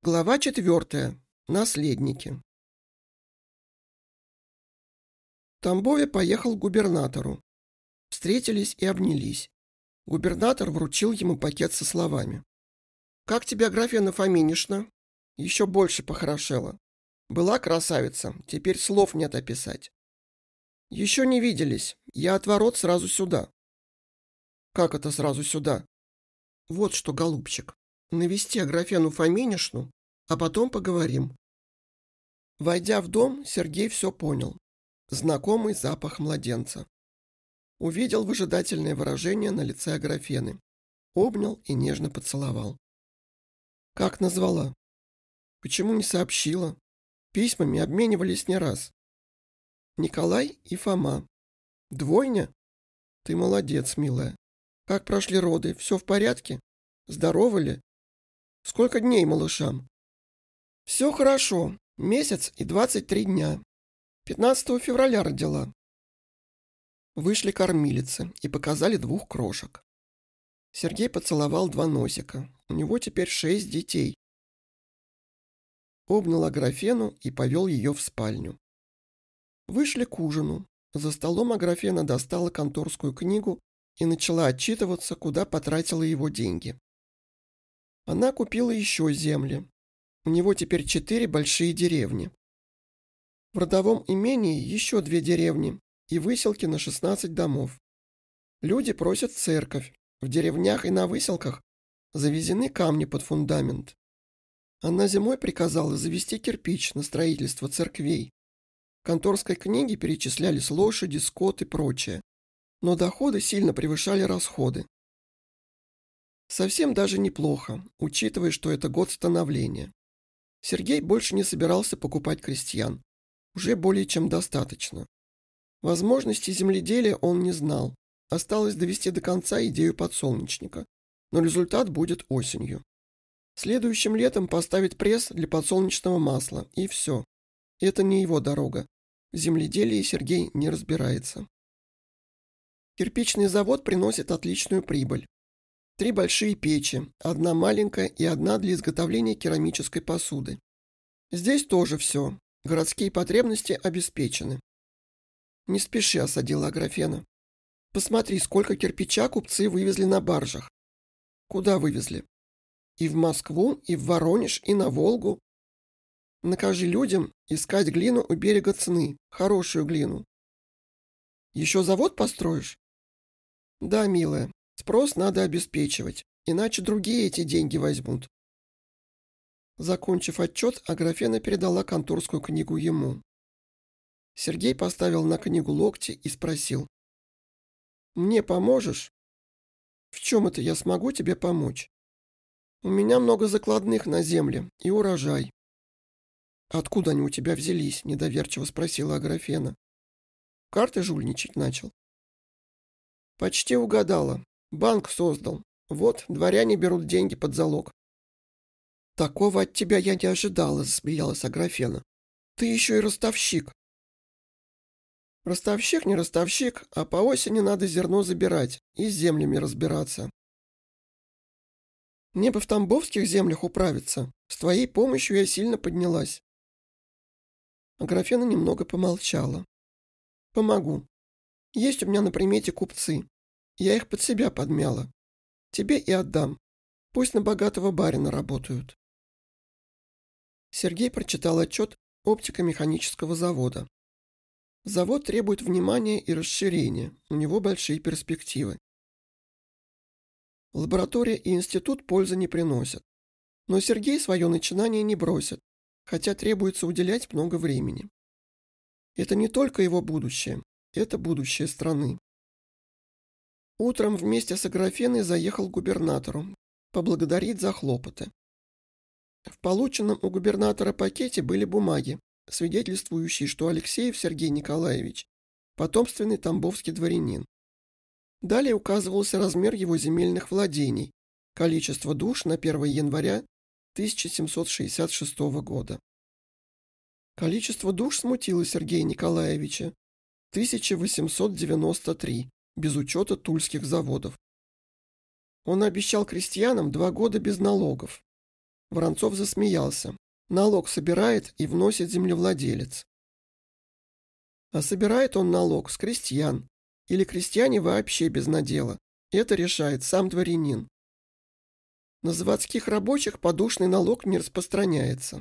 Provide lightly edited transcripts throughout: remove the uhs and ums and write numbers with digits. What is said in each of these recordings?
Глава 4. Наследники. В Тамбове поехал к губернатору. Встретились и обнялись. Губернатор вручил ему пакет со словами: «Как тебе, Аграфена Фоминишна? Еще больше похорошела. Была красавица, теперь слов нет описать. Еще не виделись, я от ворот сразу сюда». «Как это сразу сюда?» «Вот что, голубчик, навести Аграфену Фоминишну, а потом поговорим». Войдя в дом, Сергей все понял. Знакомый запах младенца. Увидел выжидательное выражение на лице Аграфены. Обнял и нежно поцеловал. Как назвала? Почему не сообщила? Письмами обменивались не раз. Николай и Фома. Двойня? Ты молодец, милая. Как прошли роды? Все в порядке? Здоровы ли? Сколько дней малышам? Все хорошо. Месяц и 23 дня. 15 февраля родила. Вышли кормилицы и показали 2 крошек. Сергей поцеловал 2 носика. У него теперь 6 детей. Обнял Аграфену и повел ее в спальню. Вышли к ужину. За столом Аграфена достала конторскую книгу и начала отчитываться, куда потратила его деньги. Она купила еще земли. У него теперь 4 большие деревни. В родовом имении еще 2 деревни и выселки на 16 домов. Люди просят в церковь. В деревнях и на выселках завезены камни под фундамент. Она зимой приказала завести кирпич на строительство церквей. В конторской книге перечислялись лошади, скот и прочее. Но доходы сильно превышали расходы. Совсем даже неплохо, учитывая, что это год становления. Сергей больше не собирался покупать крестьян. Уже более чем достаточно. Возможностей земледелия он не знал. Осталось довести до конца идею подсолнечника. Но результат будет осенью. Следующим летом поставить пресс для подсолнечного масла. И все. Это не его дорога. В земледелии Сергей не разбирается. Кирпичный завод приносит отличную прибыль. 3 большие печи, 1 маленькая и 1 для изготовления керамической посуды. Здесь тоже все. Городские потребности обеспечены. Не спеши, осадила Аграфена. Посмотри, сколько кирпича купцы вывезли на баржах. Куда вывезли? И в Москву, и в Воронеж, и на Волгу. Накажи людям искать глину у берега Цны, хорошую глину. Еще завод построишь? Да, милая, спрос надо обеспечивать, иначе другие эти деньги возьмут. Закончив отчет, Аграфена передала конторскую книгу ему. Сергей поставил на книгу локти и спросил: «Мне поможешь?» «В чем это я смогу тебе помочь?» «У меня много закладных на земле и урожай». «Откуда они у тебя взялись?» – недоверчиво спросила Аграфена. «Карты жульничать начал». «Почти угадала. Банк создал. Вот, дворяне берут деньги под залог». «Такого от тебя я не ожидала», – засмеялась Аграфена. «Ты еще и ростовщик». «Ростовщик не ростовщик, а по осени надо зерно забирать и с землями разбираться. Мне бы в тамбовских землях управиться. С твоей помощью я сильно поднялась». Аграфена немного помолчала. «Помогу. Есть у меня на примете купцы. Я их под себя подмяла. Тебе и отдам. Пусть на богатого барина работают». Сергей прочитал отчет оптико-механического завода. Завод требует внимания и расширения. У него большие перспективы. Лаборатория и институт пользы не приносят. Но Сергей свое начинание не бросит, хотя требуется уделять много времени. Это не только его будущее, это будущее страны. Утром вместе с Аграфеной заехал к губернатору поблагодарить за хлопоты. В полученном у губернатора пакете были бумаги, свидетельствующие, что Алексеев Сергей Николаевич – потомственный тамбовский дворянин. Далее указывался размер его земельных владений, количество душ на 1 января 1766 года. Количество душ смутило Сергея Николаевича – 1893, без учета тульских заводов. Он обещал крестьянам 2 года без налогов. Воронцов засмеялся. Налог собирает и вносит землевладелец. А собирает он налог с крестьян. Или крестьяне вообще без надела. Это решает сам дворянин. На заводских рабочих подушный налог не распространяется.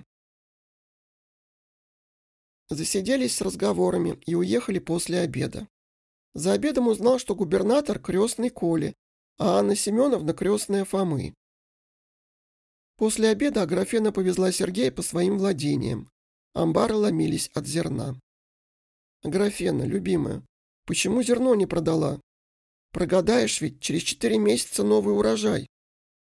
Засиделись с разговорами и уехали после обеда. За обедом узнал, что губернатор крестный Коли, а Анна Семеновна крестная Фомы. После обеда Аграфена повезла Сергея по своим владениям. Амбары ломились от зерна. Аграфена, любимая, почему зерно не продала? Прогадаешь ведь, через 4 месяца новый урожай.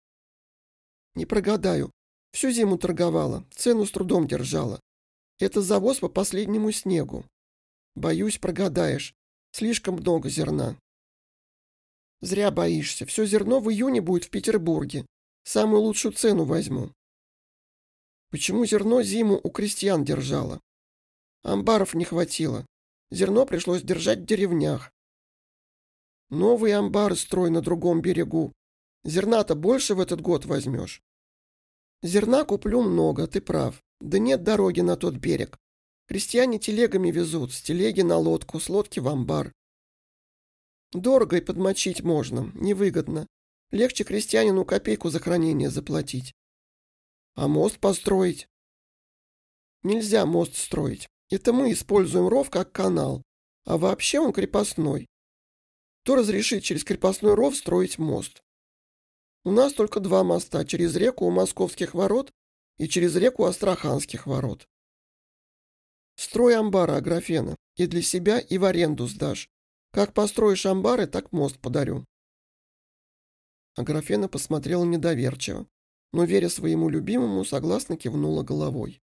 Не прогадаю. Всю зиму торговала, цену с трудом держала. Это завоз по последнему снегу. Боюсь, прогадаешь. Слишком много зерна. Зря боишься. Все зерно в июне будет в Петербурге. Самую лучшую цену возьму. Почему зерно зиму у крестьян держала? Амбаров не хватило. Зерно пришлось держать в деревнях. Новые амбары строй на другом берегу. Зерна-то больше в этот год возьмешь. Зерна куплю много, ты прав. Да нет дороги на тот берег. Крестьяне телегами везут, с телеги на лодку, с лодки в амбар. Дорого и подмочить можно, невыгодно. Легче крестьянину копейку за хранение заплатить. А мост построить? Нельзя мост строить. Это мы используем ров как канал. А вообще он крепостной. Кто разрешит через крепостной ров строить мост? У нас только 2 моста, через реку у Московских ворот и через реку Астраханских ворот. Строй амбары, Аграфена, и для себя, и в аренду сдашь. Как построишь амбары, так мост подарю. Аграфена посмотрела недоверчиво, но, веря своему любимому, согласно кивнула головой.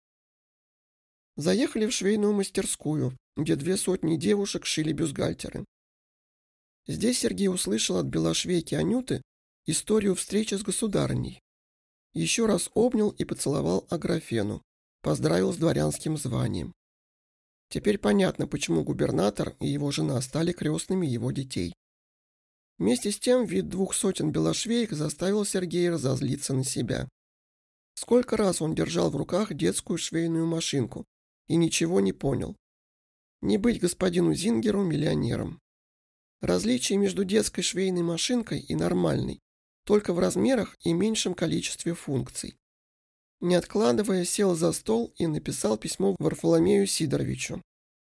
Заехали в швейную мастерскую, где 200 девушек шили бюстгальтеры. Здесь Сергей услышал от белошвейки Анюты историю встречи с государыней. Еще раз обнял и поцеловал Аграфену, поздравил с дворянским званием. Теперь понятно, почему губернатор и его жена стали крестными его детей. Вместе с тем вид 200 белошвеек заставил Сергея разозлиться на себя. Сколько раз он держал в руках детскую швейную машинку и ничего не понял. Не быть господину Зингеру миллионером. Различие между детской швейной машинкой и нормальной только в размерах и меньшем количестве функций. Не откладывая, сел за стол и написал письмо Варфоломею Сидоровичу.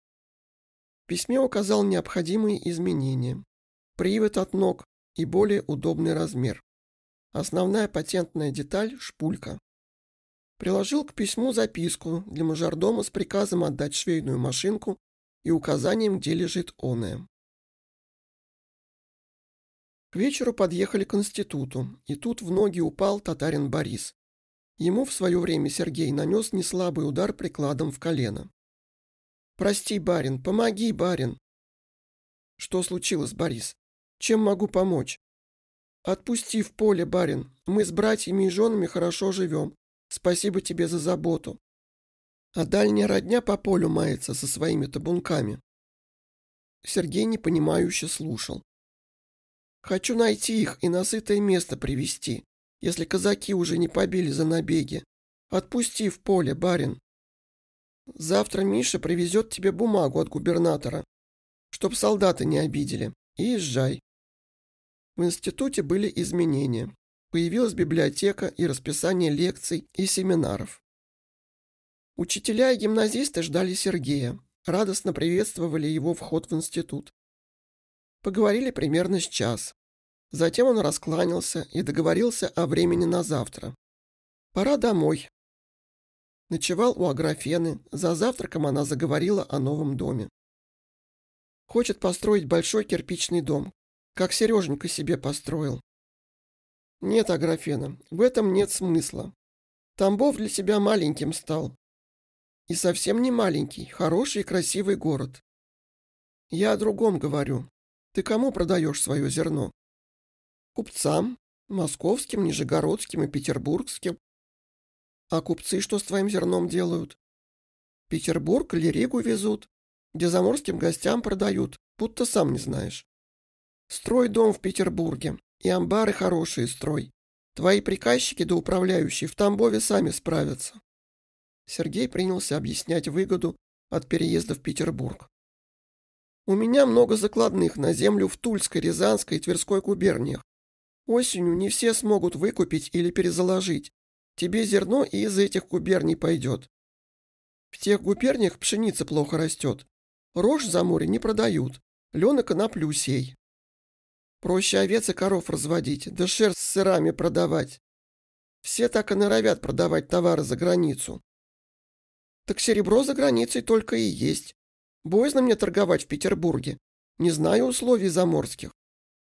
В письме указал необходимые изменения. Привод от ног и более удобный размер. Основная патентная деталь – шпулька. Приложил к письму записку для мажордома с приказом отдать швейную машинку и указанием, где лежит оная. К вечеру подъехали к институту, и тут в ноги упал татарин Борис. Ему в свое время Сергей нанес неслабый удар прикладом в колено. «Прости, барин, помоги, барин!» «Что случилось, Борис? Чем могу помочь?» «Отпусти в поле, барин. Мы с братьями и женами хорошо живем. Спасибо тебе за заботу. А дальняя родня по полю мается со своими табунками». Сергей непонимающе слушал. «Хочу найти их и на сытое место привести, если казаки уже не побили за набеги. Отпусти в поле, барин. Завтра Миша привезет тебе бумагу от губернатора, чтоб солдаты не обидели, и езжай». В институте были изменения. Появилась библиотека и расписание лекций и семинаров. Учителя и гимназисты ждали Сергея, радостно приветствовали его вход в институт. Поговорили примерно с час. Затем он раскланялся и договорился о времени на завтра. Пора домой. Ночевал у Аграфены, за завтраком она заговорила о новом доме. Хочет построить большой кирпичный дом, как Сереженька себе построил. Нет, Аграфена, в этом нет смысла. Тамбов для тебя маленьким стал. И совсем не маленький, хороший и красивый город. Я о другом говорю. Ты кому продаешь свое зерно? Купцам, московским, нижегородским и петербургским. А купцы что с твоим зерном делают? В Петербург или Ригу везут, где заморским гостям продают, будто сам не знаешь. Строй дом в Петербурге, и амбары хорошие строй. Твои приказчики да управляющие в Тамбове сами справятся. Сергей принялся объяснять выгоду от переезда в Петербург. У меня много закладных на землю в Тульской, Рязанской и Тверской губерниях. Осенью не все смогут выкупить или перезаложить. Тебе зерно и из этих губерний пойдет. В тех губерниях пшеница плохо растет. Рожь за море не продают. Лен и коноплю сей. Проще овец и коров разводить, да шерсть с сырами продавать. Все так и норовят продавать товары за границу. Так серебро за границей только и есть. Боязно мне торговать в Петербурге. Не знаю условий заморских.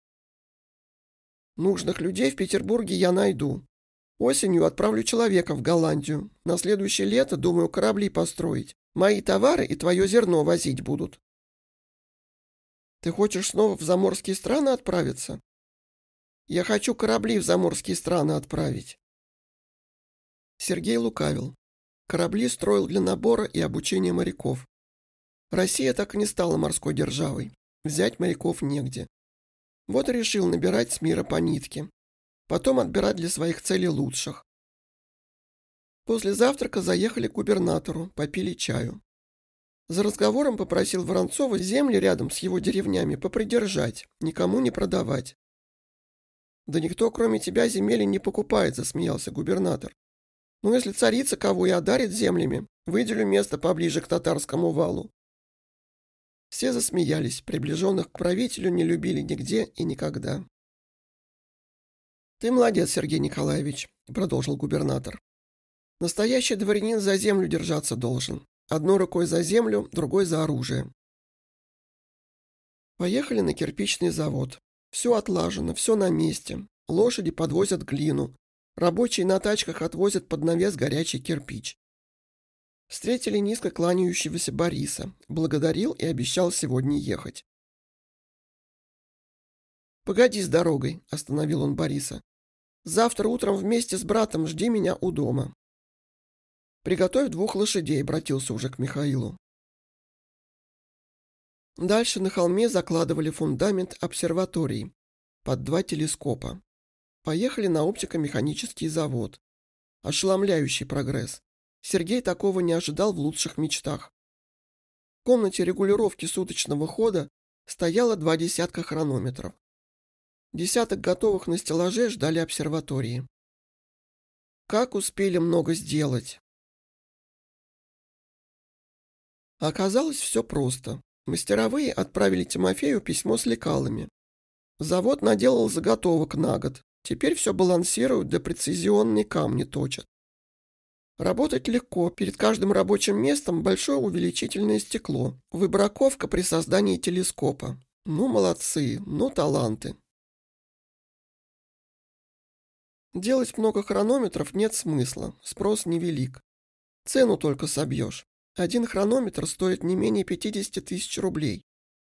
Нужных людей в Петербурге я найду. Осенью отправлю человека в Голландию. На следующее лето, думаю, корабли построить. Мои товары и твое зерно возить будут. Ты хочешь снова в заморские страны отправиться? Я хочу корабли в заморские страны отправить. Сергей лукавил. Корабли строил для набора и обучения моряков. Россия так и не стала морской державой. Взять моряков негде. Вот и решил набирать с мира по нитке. Потом отбирать для своих целей лучших. После завтрака заехали к губернатору, попили чаю. За разговором попросил Воронцова земли рядом с его деревнями попридержать, никому не продавать. «Да никто, кроме тебя, земели не покупает», — засмеялся губернатор. «Ну, если царица кого и одарит землями, выделю место поближе к татарскому валу». Все засмеялись, приближенных к правителю не любили нигде и никогда. «Ты молодец, Сергей Николаевич», — продолжил губернатор. «Настоящий дворянин за землю держаться должен. Одной рукой за землю, другой за оружие». Поехали на кирпичный завод. Все отлажено, все на месте. Лошади подвозят глину. Рабочие на тачках отвозят под навес горячий кирпич. Встретили низко кланяющегося Бориса. Благодарил и обещал сегодня ехать. «Погоди с дорогой», — остановил он Бориса. «Завтра утром вместе с братом жди меня у дома». «Приготовь 2 лошадей», — обратился уже к Михаилу. Дальше на холме закладывали фундамент обсерватории под 2 телескопа. Поехали на оптико-механический завод. Ошеломляющий прогресс. Сергей такого не ожидал в лучших мечтах. В комнате регулировки суточного хода стояло 2 десятка хронометров. Десяток готовых на стеллаже ждали обсерватории. Как успели много сделать? Оказалось, все просто. Мастеровые отправили Тимофею письмо с лекалами. Завод наделал заготовок на год. Теперь все балансируют, да прецизионные камни точат. Работать легко. Перед каждым рабочим местом большое увеличительное стекло. Выбраковка при создании телескопа. Ну, молодцы, ну, таланты. Делать много хронометров нет смысла. Спрос невелик. Цену только собьешь. Один хронометр стоит не менее 50 тысяч рублей.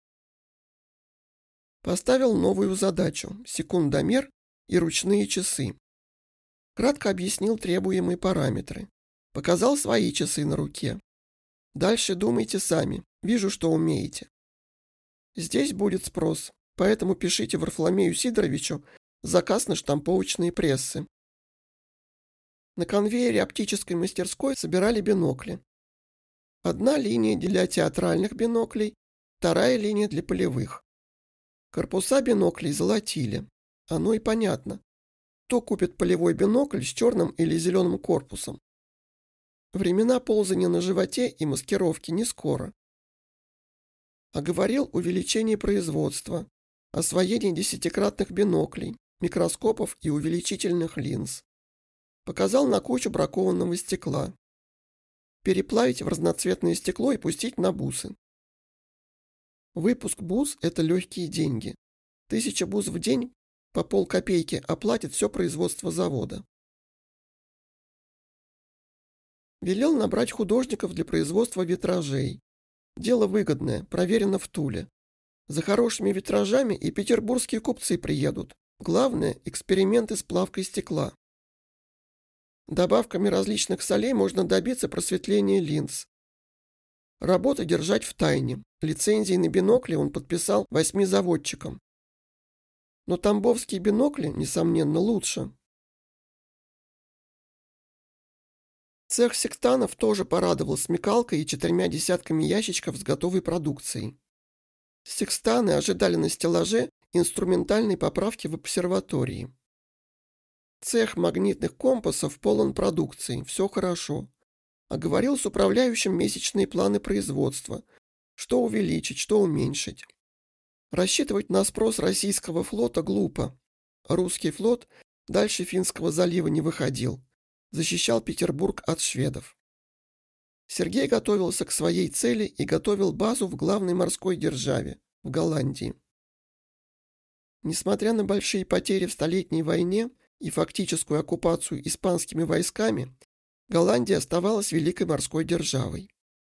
Поставил новую задачу – секундомер и ручные часы. Кратко объяснил требуемые параметры. Показал свои часы на руке. Дальше думайте сами. Вижу, что умеете. Здесь будет спрос, поэтому пишите Варфоломею Сидоровичу заказ на штамповочные прессы. На конвейере оптической мастерской собирали бинокли. Одна линия для театральных биноклей, вторая линия для полевых. Корпуса биноклей золотили. Оно и понятно. Кто купит полевой бинокль с черным или зеленым корпусом? Времена ползания на животе и маскировки не скоро. Оговорил увеличение производства, освоение 10-кратных биноклей, микроскопов и увеличительных линз. Показал на кучу бракованного стекла. Переплавить в разноцветное стекло и пустить на бусы. Выпуск бус – это легкие деньги. 1000 бус в день по полкопейки оплатит все производство завода. Велел набрать художников для производства витражей. Дело выгодное, проверено в Туле. За хорошими витражами и петербургские купцы приедут. Главное – эксперименты с плавкой стекла. Добавками различных солей можно добиться просветления линз. Работу держать в тайне. Лицензии на бинокли он подписал 8 заводчикам. Но тамбовские бинокли, несомненно, лучше. Цех сектанов тоже порадовал смекалкой и 4 десятками ящичков с готовой продукцией. Секстаны ожидали на стеллаже инструментальной поправки в обсерватории. Цех магнитных компасов полон продукции, все хорошо. Оговорил с управляющим месячные планы производства. Что увеличить, что уменьшить. Рассчитывать на спрос российского флота глупо. Русский флот дальше Финского залива не выходил. Защищал Петербург от шведов. Сергей готовился к своей цели и готовил базу в главной морской державе, в Голландии. Несмотря на большие потери в Столетней войне и фактическую оккупацию испанскими войсками, Голландия оставалась великой морской державой.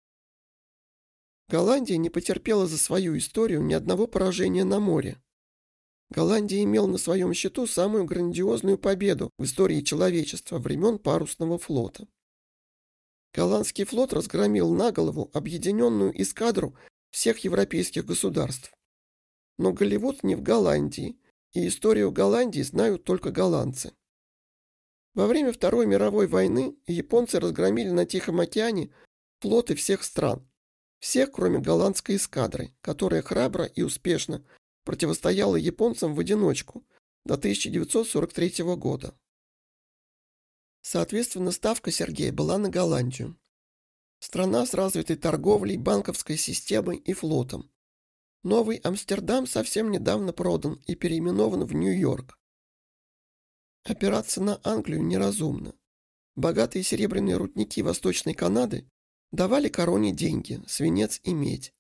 Голландия не потерпела за свою историю ни одного поражения на море. Голландия имела на своем счету самую грандиозную победу в истории человечества времен парусного флота. Голландский флот разгромил на голову объединенную эскадру всех европейских государств. Но Голливуд не в Голландии, и историю Голландии знают только голландцы. Во время Второй мировой войны японцы разгромили на Тихом океане флоты всех стран, всех, кроме голландской эскадры, которая храбро и успешно противостояла японцам в одиночку до 1943 года. Соответственно, ставка Сергея была на Голландию. Страна с развитой торговлей, банковской системой и флотом. Новый Амстердам совсем недавно продан и переименован в Нью-Йорк. Опираться на Англию неразумно. Богатые серебряные рудники Восточной Канады давали короне деньги, свинец и медь.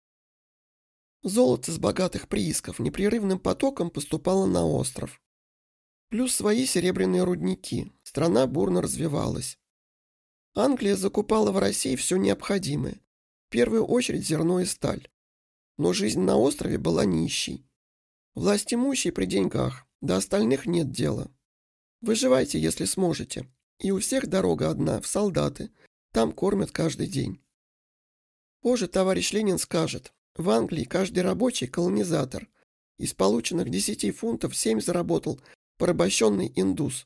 Золото с богатых приисков непрерывным потоком поступало на остров. Плюс свои серебряные рудники. Страна бурно развивалась. Англия закупала в России все необходимое. В первую очередь зерно и сталь. Но жизнь на острове была нищей. Власть имущие при деньгах, до остальных нет дела. Выживайте, если сможете. И у всех дорога одна, в солдаты. Там кормят каждый день. Позже товарищ Ленин скажет, в Англии каждый рабочий колонизатор. Из полученных 10 фунтов 7 заработал порабощенный индус.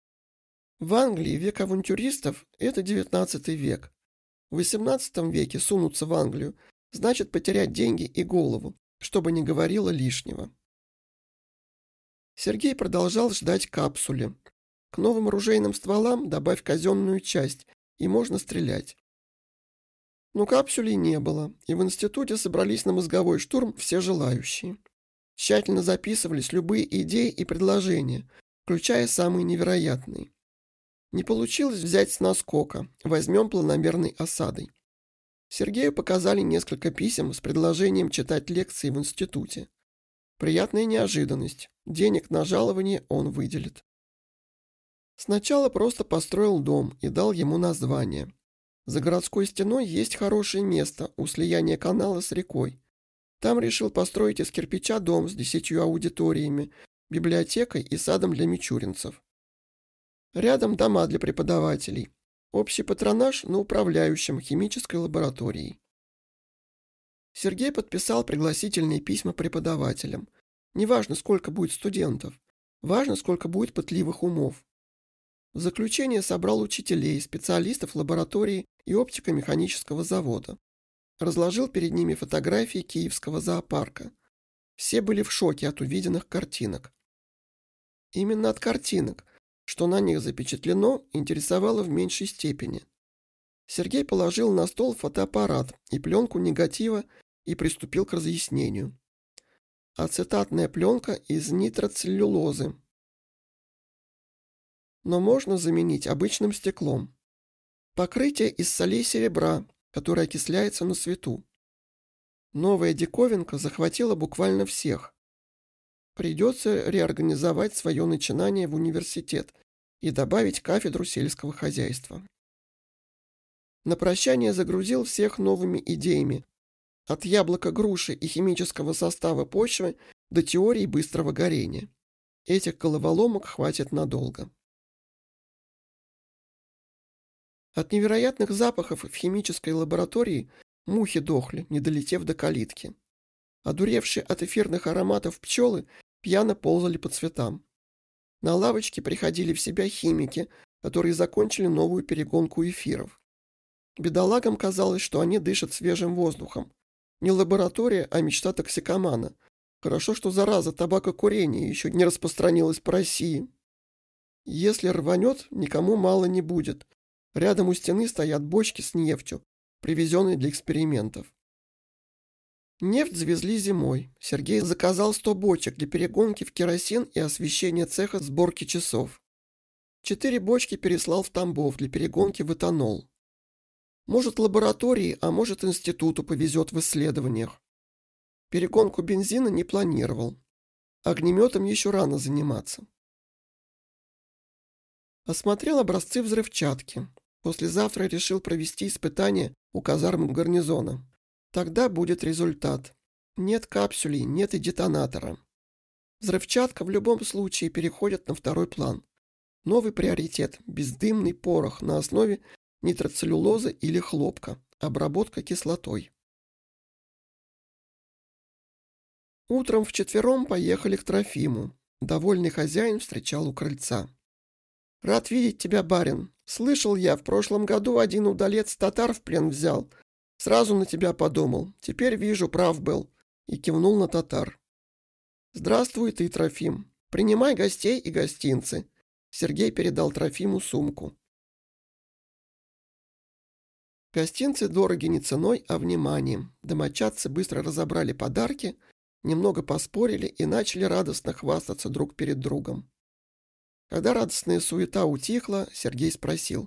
В Англии век авантюристов – это 19 век. В 18 веке сунуться в Англию значит потерять деньги и голову, чтобы не говорило лишнего. Сергей продолжал ждать капсули. К новым оружейным стволам добавь казенную часть, и можно стрелять. Но капсулей не было, и в институте собрались на мозговой штурм все желающие. Тщательно записывались любые идеи и предложения, включая самые невероятные. Не получилось взять с наскока, возьмем планомерной осадой. Сергею показали несколько писем с предложением читать лекции в институте. Приятная неожиданность, денег на жалование он выделит. Сначала просто построил дом и дал ему название. За городской стеной есть хорошее место у слияния канала с рекой. Там решил построить из кирпича дом с 10 аудиториями, библиотекой и садом для мичуринцев. Рядом дома для преподавателей. Общий патронаж на управляющем химической лабораторией. Сергей подписал пригласительные письма преподавателям. Неважно, сколько будет студентов. Важно, сколько будет пытливых умов. В заключение собрал учителей, специалистов лаборатории и оптико-механического завода. Разложил перед ними фотографии Киевского зоопарка. Все были в шоке от увиденных картинок. Именно от картинок, что на них запечатлено, интересовало в меньшей степени. Сергей положил на стол фотоаппарат и пленку негатива и приступил к разъяснению. Ацетатная пленка из нитроцеллюлозы. Но можно заменить обычным стеклом. Покрытие из солей серебра, которое окисляется на свету. Новая диковинка захватила буквально всех. Придется реорганизовать свое начинание в университет и добавить кафедру сельского хозяйства. На прощание загрузил всех новыми идеями. От яблока, груши и химического состава почвы до теории быстрого горения. Этих головоломок хватит надолго. От невероятных запахов в химической лаборатории мухи дохли, не долетев до калитки. Одуревшие от эфирных ароматов пчелы пьяно ползали по цветам. На лавочке приходили в себя химики, которые закончили новую перегонку эфиров. Бедолагам казалось, что они дышат свежим воздухом. Не лаборатория, а мечта токсикомана. Хорошо, что зараза табакокурения еще не распространилась по России. Если рванет, никому мало не будет. Рядом у стены стоят бочки с нефтью, привезенные для экспериментов. Нефть завезли зимой. Сергей заказал 100 бочек для перегонки в керосин и освещения цеха сборки часов. 4 бочки переслал в Тамбов для перегонки в этанол. Может, лаборатории, а может, институту повезет в исследованиях. Перегонку бензина не планировал. Огнеметом еще рано заниматься. Осмотрел образцы взрывчатки. Послезавтра решил провести испытания у казарм гарнизона. Тогда будет результат. Нет капсулей, нет и детонатора. Взрывчатка в любом случае переходит на второй план. Новый приоритет – бездымный порох на основе нитроцеллюлозы или хлопка, обработка кислотой. Утром вчетвером поехали к Трофиму. Довольный хозяин встречал у крыльца. «Рад видеть тебя, барин. Слышал я, в прошлом году один удалец татар в плен взял. Сразу на тебя подумал. Теперь вижу, прав был». И кивнул на татар. «Здравствуй ты, Трофим. Принимай гостей и гостинцы». Сергей передал Трофиму сумку. Гостинцы дороги не ценой, а вниманием. Домочадцы быстро разобрали подарки, немного поспорили и начали радостно хвастаться друг перед другом. Когда радостная суета утихла, Сергей спросил.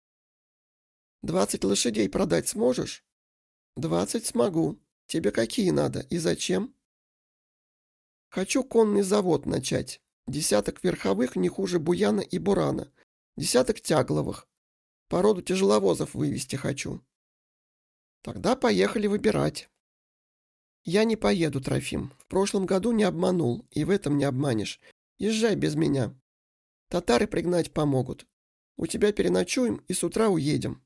20 лошадей продать сможешь? 20 смогу. Тебе какие надо и зачем? Хочу конный завод начать. 10 верховых не хуже Буяна и Бурана. 10 тягловых. Породу тяжеловозов вывести хочу. Тогда поехали выбирать. Я не поеду, Трофим. В прошлом году не обманул, и в этом не обманешь. Езжай без меня. Татары пригнать помогут. У тебя переночуем и с утра уедем.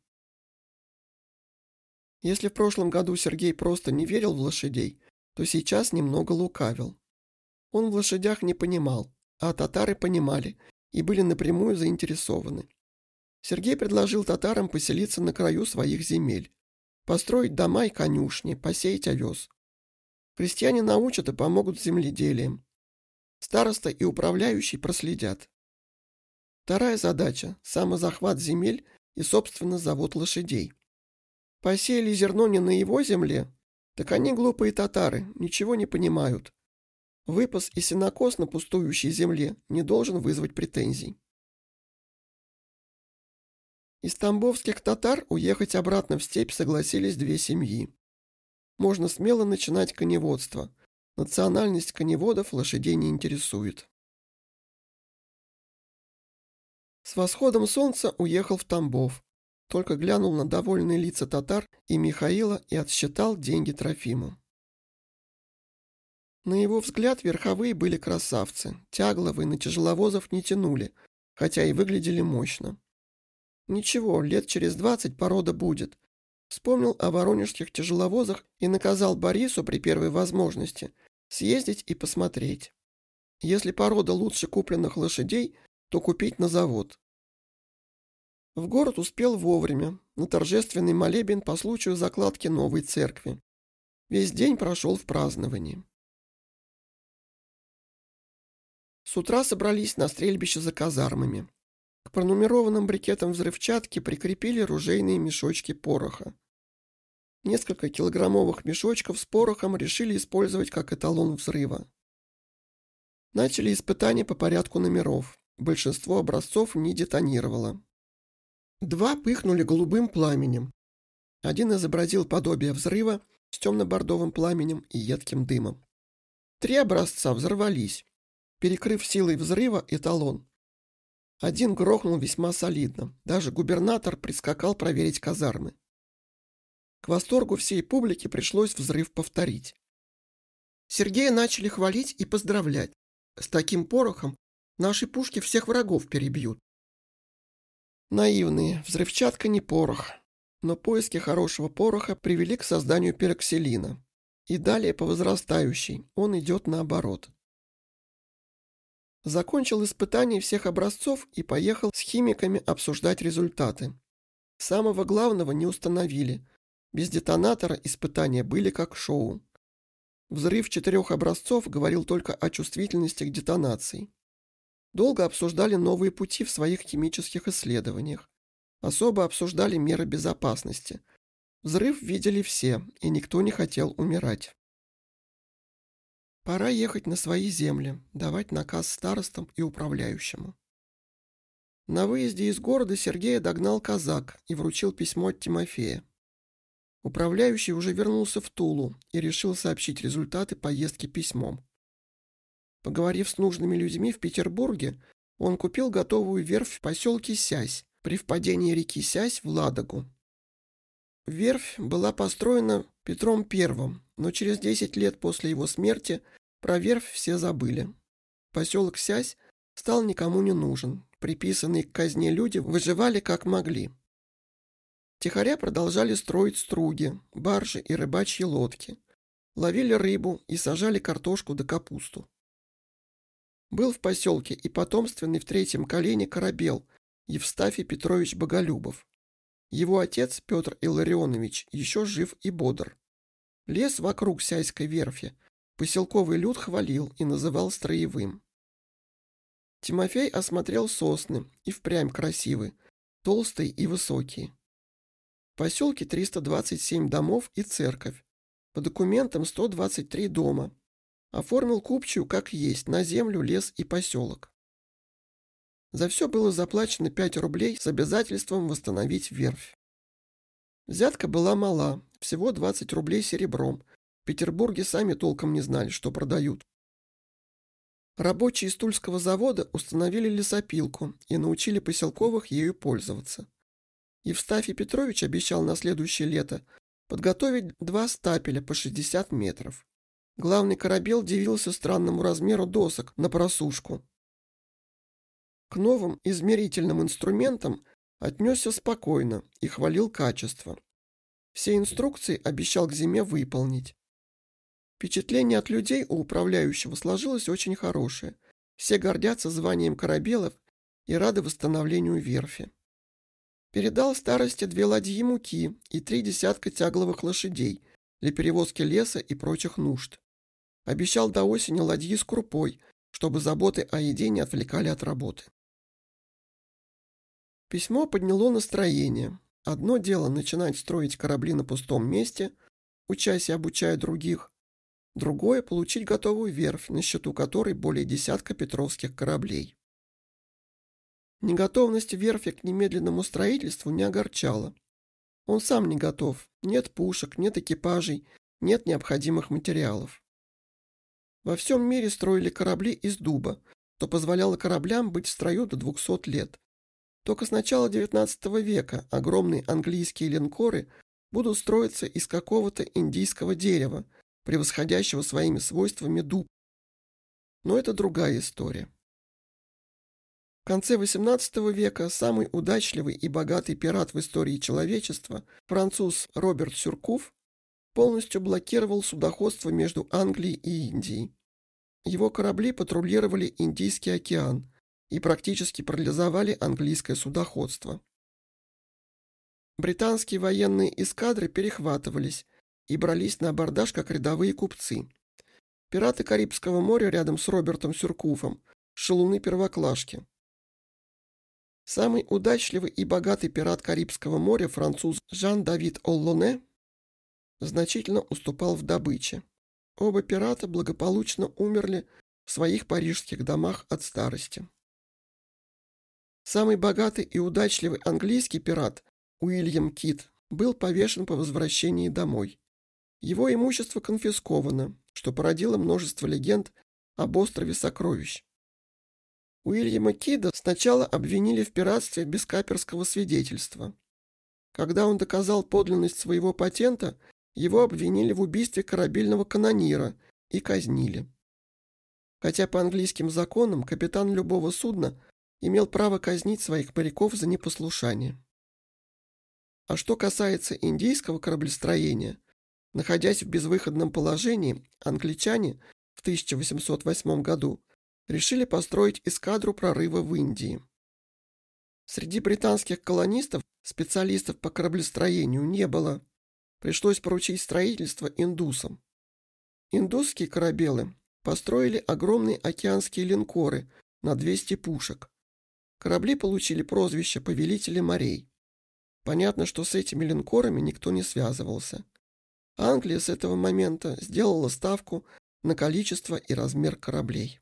Если в прошлом году Сергей просто не верил в лошадей, то сейчас немного лукавил. Он в лошадях не понимал, а татары понимали и были напрямую заинтересованы. Сергей предложил татарам поселиться на краю своих земель, построить дома и конюшни, посеять овес. Крестьяне научат и помогут с земледелием. Староста и управляющий проследят. Вторая задача – самозахват земель и, собственно, завод лошадей. Посеяли зерно не на его земле, так они глупые татары, ничего не понимают. Выпас и сенокос на пустующей земле не должен вызвать претензий. Из тамбовских татар уехать обратно в степь согласились 2 семьи. Можно смело начинать коневодство. Национальность коневодов лошадей не интересует. С восходом солнца уехал в Тамбов. Только глянул на довольные лица татар и Михаила и отсчитал деньги Трофиму. На его взгляд верховые были красавцы. Тягловые на тяжеловозов не тянули, хотя и выглядели мощно. Ничего, лет через 20 порода будет. Вспомнил о воронежских тяжеловозах и наказал Борису при первой возможности съездить и посмотреть. Если порода лучше купленных лошадей, то купить на завод. В город успел вовремя, на торжественный молебен по случаю закладки новой церкви. Весь день прошел в праздновании. С утра собрались на стрельбище за казармами. К пронумерованным брикетам взрывчатки прикрепили ружейные мешочки пороха. Несколько килограммовых мешочков с порохом решили использовать как эталон взрыва. Начали испытания по порядку номеров. Большинство образцов не детонировало. 2 пыхнули голубым пламенем. Один изобразил подобие взрыва с темно-бордовым пламенем и едким дымом. 3 образца взорвались, перекрыв силой взрыва эталон. Один грохнул весьма солидно. Даже губернатор прискакал проверить казармы. К восторгу всей публики пришлось взрыв повторить. Сергея начали хвалить и поздравлять. С таким порохом наши пушки всех врагов перебьют. Наивные, взрывчатка не порох. Но поиски хорошего пороха привели к созданию пероксилина. И далее по возрастающей он идет наоборот. Закончил испытание всех образцов и поехал с химиками обсуждать результаты. Самого главного не установили. Без детонатора испытания были как шоу. Взрыв 4 образцов говорил только о чувствительности к детонации. Долго обсуждали новые пути в своих химических исследованиях. Особо обсуждали меры безопасности. Взрыв видели все, и никто не хотел умирать. Пора ехать на свои земли, давать наказ старостам и управляющему. На выезде из города Сергея догнал казак и вручил письмо от Тимофея. Управляющий уже вернулся в Тулу и решил сообщить результаты поездки письмом. Поговорив с нужными людьми в Петербурге, он купил готовую верфь в поселке Сясь при впадении реки Сясь в Ладогу. Верфь была построена Петром I, но через 10 лет после его смерти про верфь все забыли. Поселок Сясь стал никому не нужен. Приписанные к казне люди выживали как могли. Втихаря продолжали строить струги, баржи и рыбачьи лодки. Ловили рыбу и сажали картошку да капусту. Был в поселке и потомственный в 3-м колене корабел Евстафий Петрович Боголюбов. Его отец Петр Илларионович еще жив и бодр. Лес вокруг Сяйской верфи поселковый люд хвалил и называл строевым. Тимофей осмотрел сосны, и впрямь красивые, толстые и высокие. В поселке 327 домов и церковь. По документам 123 дома. Оформил купчую как есть, на землю, лес и поселок. За все было заплачено 5 рублей с обязательством восстановить верфь. Взятка была мала, всего 20 рублей серебром. В Петербурге сами толком не знали, что продают. Рабочие из Тульского завода установили лесопилку и научили поселковых ею пользоваться. Евстафий Петрович обещал на следующее лето подготовить 2 стапеля по 60 метров. Главный корабел дивился странному размеру досок на просушку. К новым измерительным инструментам отнесся спокойно и хвалил качество. Все инструкции обещал к зиме выполнить. Впечатление от людей у управляющего сложилось очень хорошее. Все гордятся званием корабелов и рады восстановлению верфи. Передал старости 2 ладьи муки и 3 десятка тягловых лошадей для перевозки леса и прочих нужд. Обещал до осени ладьи с крупой, чтобы заботы о еде не отвлекали от работы. Письмо подняло настроение. Одно дело начинать строить корабли на пустом месте, учась и обучая других. Другое – получить готовую верфь, на счету которой более десятка петровских кораблей. Неготовность верфи к немедленному строительству не огорчала. Он сам не готов, нет пушек, нет экипажей, нет необходимых материалов. Во всем мире строили корабли из дуба, что позволяло кораблям быть в строю до 200 лет. Только с начала XIX века огромные английские линкоры будут строиться из какого-то индийского дерева, превосходящего своими свойствами дуб. Но это другая история. В конце XVIII века самый удачливый и богатый пират в истории человечества, француз Роберт Сюркуф, полностью блокировал судоходство между Англией и Индией. Его корабли патрулировали Индийский океан и практически парализовали английское судоходство. Британские военные эскадры перехватывались и брались на абордаж как рядовые купцы. Пираты Карибского моря рядом с Робертом Сюркуфом – шалуны-первоклашки. Самый удачливый и богатый пират Карибского моря, француз Жан-Давид Оллоне, значительно уступал в добыче. Оба пирата благополучно умерли в своих парижских домах от старости. Самый богатый и удачливый английский пират Уильям Кит был повешен по возвращении домой. Его имущество конфисковано, что породило множество легенд об острове Сокровищ. Уильяма Кида сначала обвинили в пиратстве без каперского свидетельства. Когда он доказал подлинность своего патента, его обвинили в убийстве корабельного канонира и казнили. Хотя по английским законам капитан любого судна имел право казнить своих моряков за непослушание. А что касается индийского кораблестроения, находясь в безвыходном положении, англичане в 1808 году Решили построить эскадру прорыва в Индии. Среди британских колонистов специалистов по кораблестроению не было. Пришлось поручить строительство индусам. Индусские корабелы построили огромные океанские линкоры на 200 пушек. Корабли получили прозвище «Повелители морей». Понятно, что с этими линкорами никто не связывался. Англия с этого момента сделала ставку на количество и размер кораблей.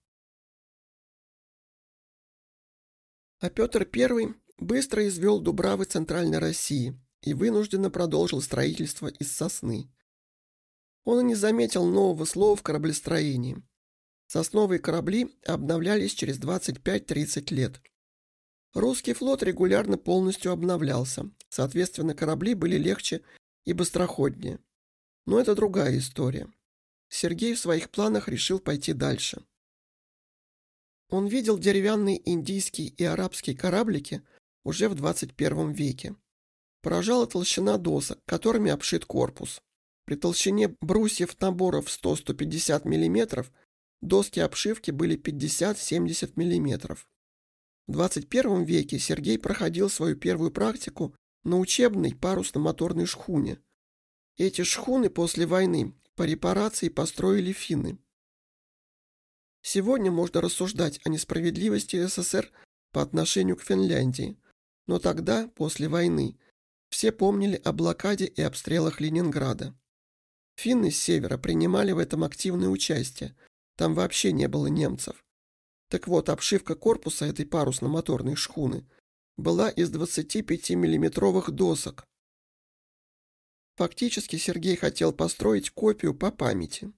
А Петр I быстро извел дубравы Центральной России и вынужденно продолжил строительство из сосны. Он и не заметил нового слова в кораблестроении. Сосновые корабли обновлялись через 25-30 лет. Русский флот регулярно полностью обновлялся, соответственно, корабли были легче и быстроходнее. Но это другая история. Сергей в своих планах решил пойти дальше. Он видел деревянные индийские и арабские кораблики уже в 21 веке. Поражала толщина досок, которыми обшит корпус. При толщине брусьев наборов 100-150 мм доски обшивки были 50-70 мм. В 21 веке Сергей проходил свою первую практику на учебной парусно-моторной шхуне. Эти шхуны после войны по репарации построили финны. Сегодня можно рассуждать о несправедливости СССР по отношению к Финляндии, но тогда, после войны, все помнили о блокаде и обстрелах Ленинграда. Финны с севера принимали в этом активное участие, там вообще не было немцев. Так вот, обшивка корпуса этой парусно-моторной шхуны была из 25-миллиметровых досок. Фактически Сергей хотел построить копию по памяти.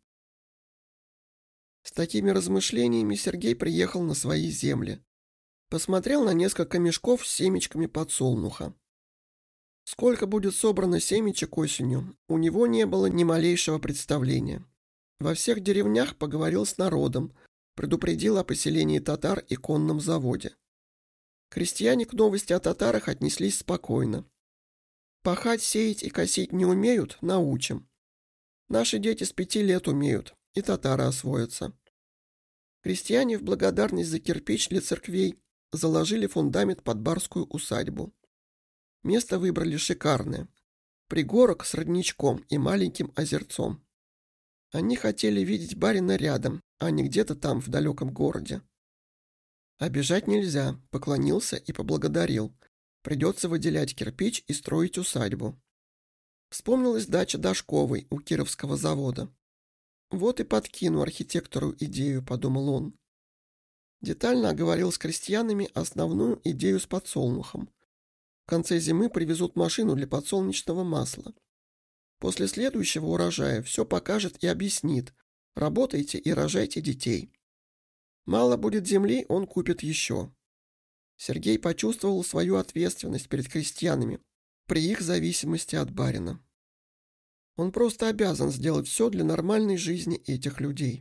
С такими размышлениями Сергей приехал на свои земли. Посмотрел на несколько мешков с семечками подсолнуха. Сколько будет собрано семечек осенью, у него не было ни малейшего представления. Во всех деревнях поговорил с народом, предупредил о поселении татар и конном заводе. Крестьяне к новости о татарах отнеслись спокойно. Пахать, сеять и косить не умеют – научим. Наши дети с 5 лет умеют, и татары освоятся. Крестьяне в благодарность за кирпич для церквей заложили фундамент под барскую усадьбу. Место выбрали шикарное. Пригорок с родничком и маленьким озерцом. Они хотели видеть барина рядом, а не где-то там в далеком городе. Обижать нельзя, поклонился и поблагодарил. Придется выделять кирпич и строить усадьбу. Вспомнилась дача Дашковой у Кировского завода. Вот и подкину архитектору идею, подумал он. Детально оговорил с крестьянами основную идею с подсолнухом. В конце зимы привезут машину для подсолнечного масла. После следующего урожая все покажет и объяснит. Работайте и рожайте детей. Мало будет земли, он купит еще. Сергей почувствовал свою ответственность перед крестьянами при их зависимости от барина. Он просто обязан сделать все для нормальной жизни этих людей.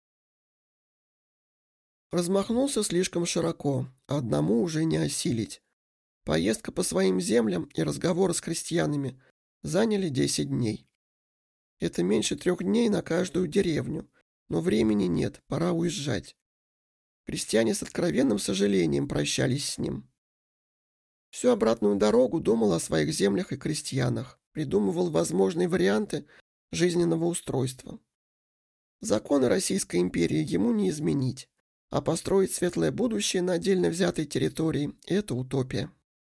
Размахнулся слишком широко, а одному уже не осилить. Поездка по своим землям и разговоры с крестьянами заняли 10 дней. Это меньше 3 дней на каждую деревню, но времени нет, пора уезжать. Крестьяне с откровенным сожалением прощались с ним. Всю обратную дорогу думал о своих землях и крестьянах, придумывал возможные варианты жизненного устройства. Законы Российской империи ему не изменить, а построить светлое будущее на отдельно взятой территории – это утопия.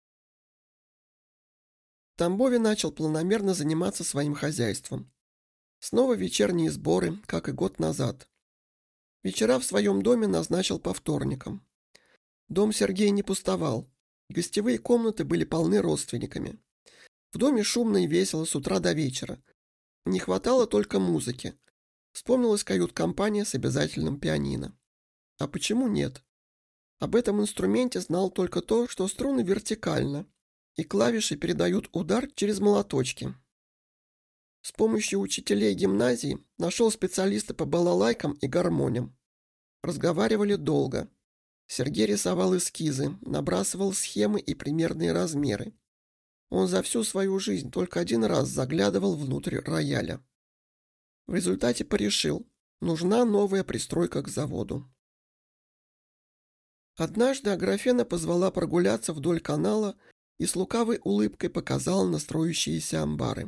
В Тамбове начал планомерно заниматься своим хозяйством. Снова вечерние сборы, как и год назад. Вечера в своем доме назначил по вторникам. Дом Сергея не пустовал. Гостевые комнаты были полны родственниками. В доме шумно и весело с утра до вечера. Не хватало только музыки. Вспомнилась кают-компания с обязательным пианино. А почему нет? Об этом инструменте знал только то, что струны вертикально, и клавиши передают удар через молоточки. С помощью учителей гимназии нашел специалиста по балалайкам и гармониям. Разговаривали долго. Сергей рисовал эскизы, набрасывал схемы и примерные размеры. Он за всю свою жизнь только 1 раз заглядывал внутрь рояля. В результате порешил, нужна новая пристройка к заводу. Однажды Аграфена позвала прогуляться вдоль канала и с лукавой улыбкой показала на строящиеся амбары.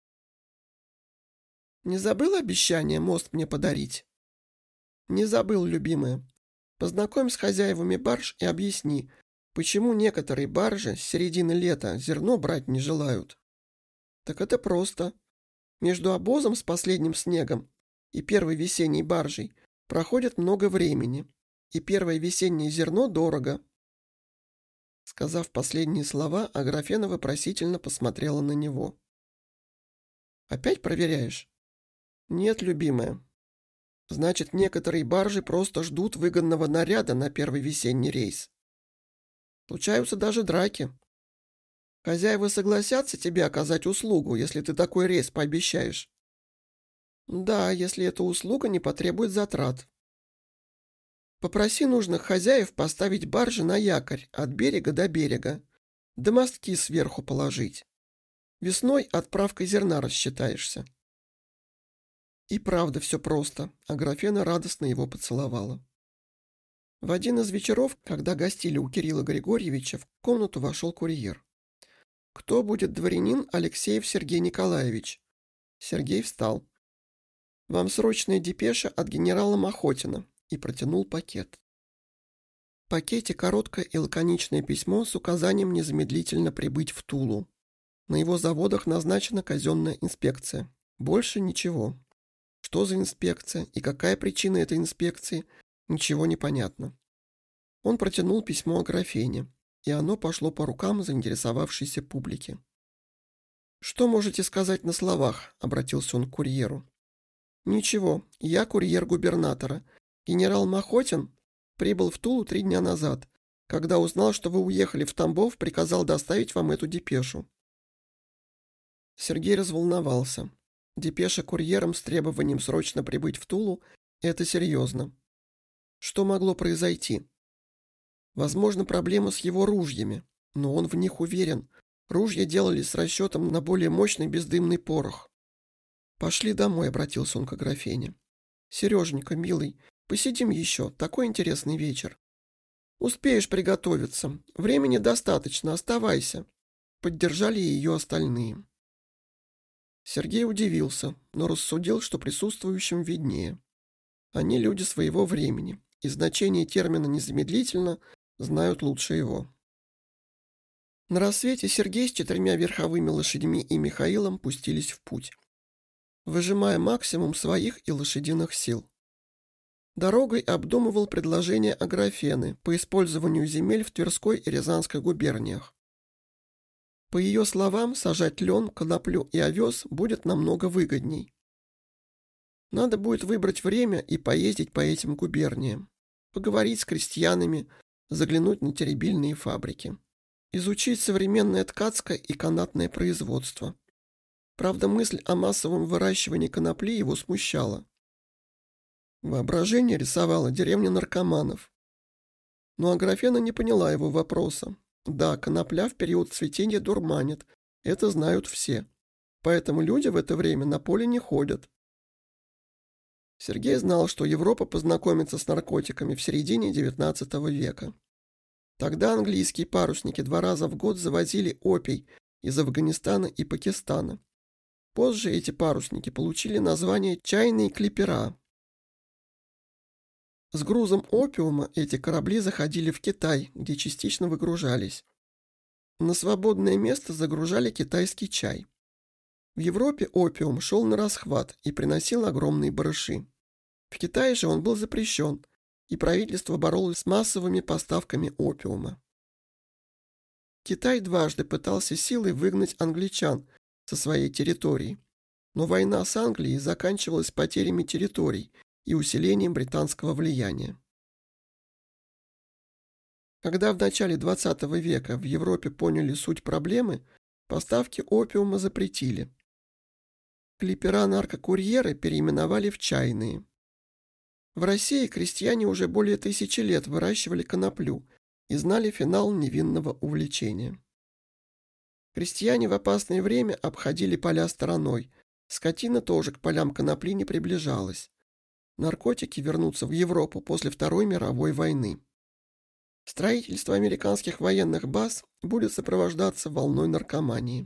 «Не забыл обещание мост мне подарить?» «Не забыл, любимая. Познакомь с хозяевами барж и объясни, почему некоторые баржи с середины лета зерно брать не желают». «Так это просто. Между обозом с последним снегом и первой весенней баржей проходит много времени, и первое весеннее зерно дорого». Сказав последние слова, Аграфена вопросительно посмотрела на него. «Опять проверяешь?» «Нет, любимая. Значит, некоторые баржи просто ждут выгодного наряда на первый весенний рейс. Случаются даже драки. Хозяева согласятся тебе оказать услугу, если ты такой рейс пообещаешь?» «Да, если эта услуга не потребует затрат. Попроси нужных хозяев поставить баржи на якорь от берега до берега, да мостки сверху положить. Весной отправкой зерна рассчитаешься». И правда все просто, Аграфена радостно его поцеловала. В один из вечеров, когда гостили у Кирилла Григорьевича, в комнату вошел курьер. «Кто будет дворянин Алексеев Сергей Николаевич?» Сергей встал. «Вам срочная депеша от генерала Махотина», и протянул пакет. В пакете короткое и лаконичное письмо с указанием незамедлительно прибыть в Тулу. На его заводах назначена казенная инспекция. Больше ничего. Что за инспекция и какая причина этой инспекции, ничего не понятно. Он протянул письмо Аграфене, и оно пошло по рукам заинтересовавшейся публики. «Что можете сказать на словах?» — обратился он к курьеру. «Ничего, я курьер губернатора. Генерал Махотин прибыл в Тулу 3 дня назад. Когда узнал, что вы уехали в Тамбов, приказал доставить вам эту депешу». Сергей разволновался. Депеша курьером с требованием срочно прибыть в Тулу — это серьезно. Что могло произойти? Возможно, проблема с его ружьями, но он в них уверен. Ружья делали с расчетом на более мощный бездымный порох. «Пошли домой», — обратился он к Аграфене. «Сереженька, милый, посидим еще, такой интересный вечер». «Успеешь приготовиться. Времени достаточно, оставайся», — поддержали ее остальные. Сергей удивился, но рассудил, что присутствующим виднее. Они люди своего времени, и значение термина «незамедлительно» знают лучше его. На рассвете Сергей с 4 верховыми лошадьми и Михаилом пустились в путь, выжимая максимум своих и лошадиных сил. Дорогой обдумывал предложение Аграфены по использованию земель в Тверской и Рязанской губерниях. По ее словам, сажать лен, коноплю и овес будет намного выгодней. Надо будет выбрать время и поездить по этим губерниям, поговорить с крестьянами, заглянуть на теребильные фабрики, изучить современное ткацкое и канатное производство. Правда, мысль о массовом выращивании конопли его смущала. Воображение рисовало деревню наркоманов. Но Аграфена не поняла его вопроса. Да, конопля в период цветения дурманит, это знают все. Поэтому люди в это время на поле не ходят. Сергей знал, что Европа познакомится с наркотиками в середине XIX века. Тогда английские парусники 2 раза в год завозили опий из Афганистана и Пакистана. Позже эти парусники получили название «чайные клипера». С грузом опиума эти корабли заходили в Китай, где частично выгружались. На свободное место загружали китайский чай. В Европе опиум шел на расхват и приносил огромные барыши. В Китае же он был запрещен, и правительство боролось с массовыми поставками опиума. Китай дважды пытался силой выгнать англичан со своей территории, но война с Англией заканчивалась потерями территорий и усилением британского влияния. Когда в начале XX века в Европе поняли суть проблемы, поставки опиума запретили. Клипера-наркокурьеры переименовали в чайные. В России крестьяне уже более 1000 лет выращивали коноплю и знали финал невинного увлечения. Крестьяне в опасное время обходили поля стороной, скотина тоже к полям конопли не приближалась. Наркотики вернутся в Европу после Второй мировой войны. Строительство американских военных баз будет сопровождаться волной наркомании.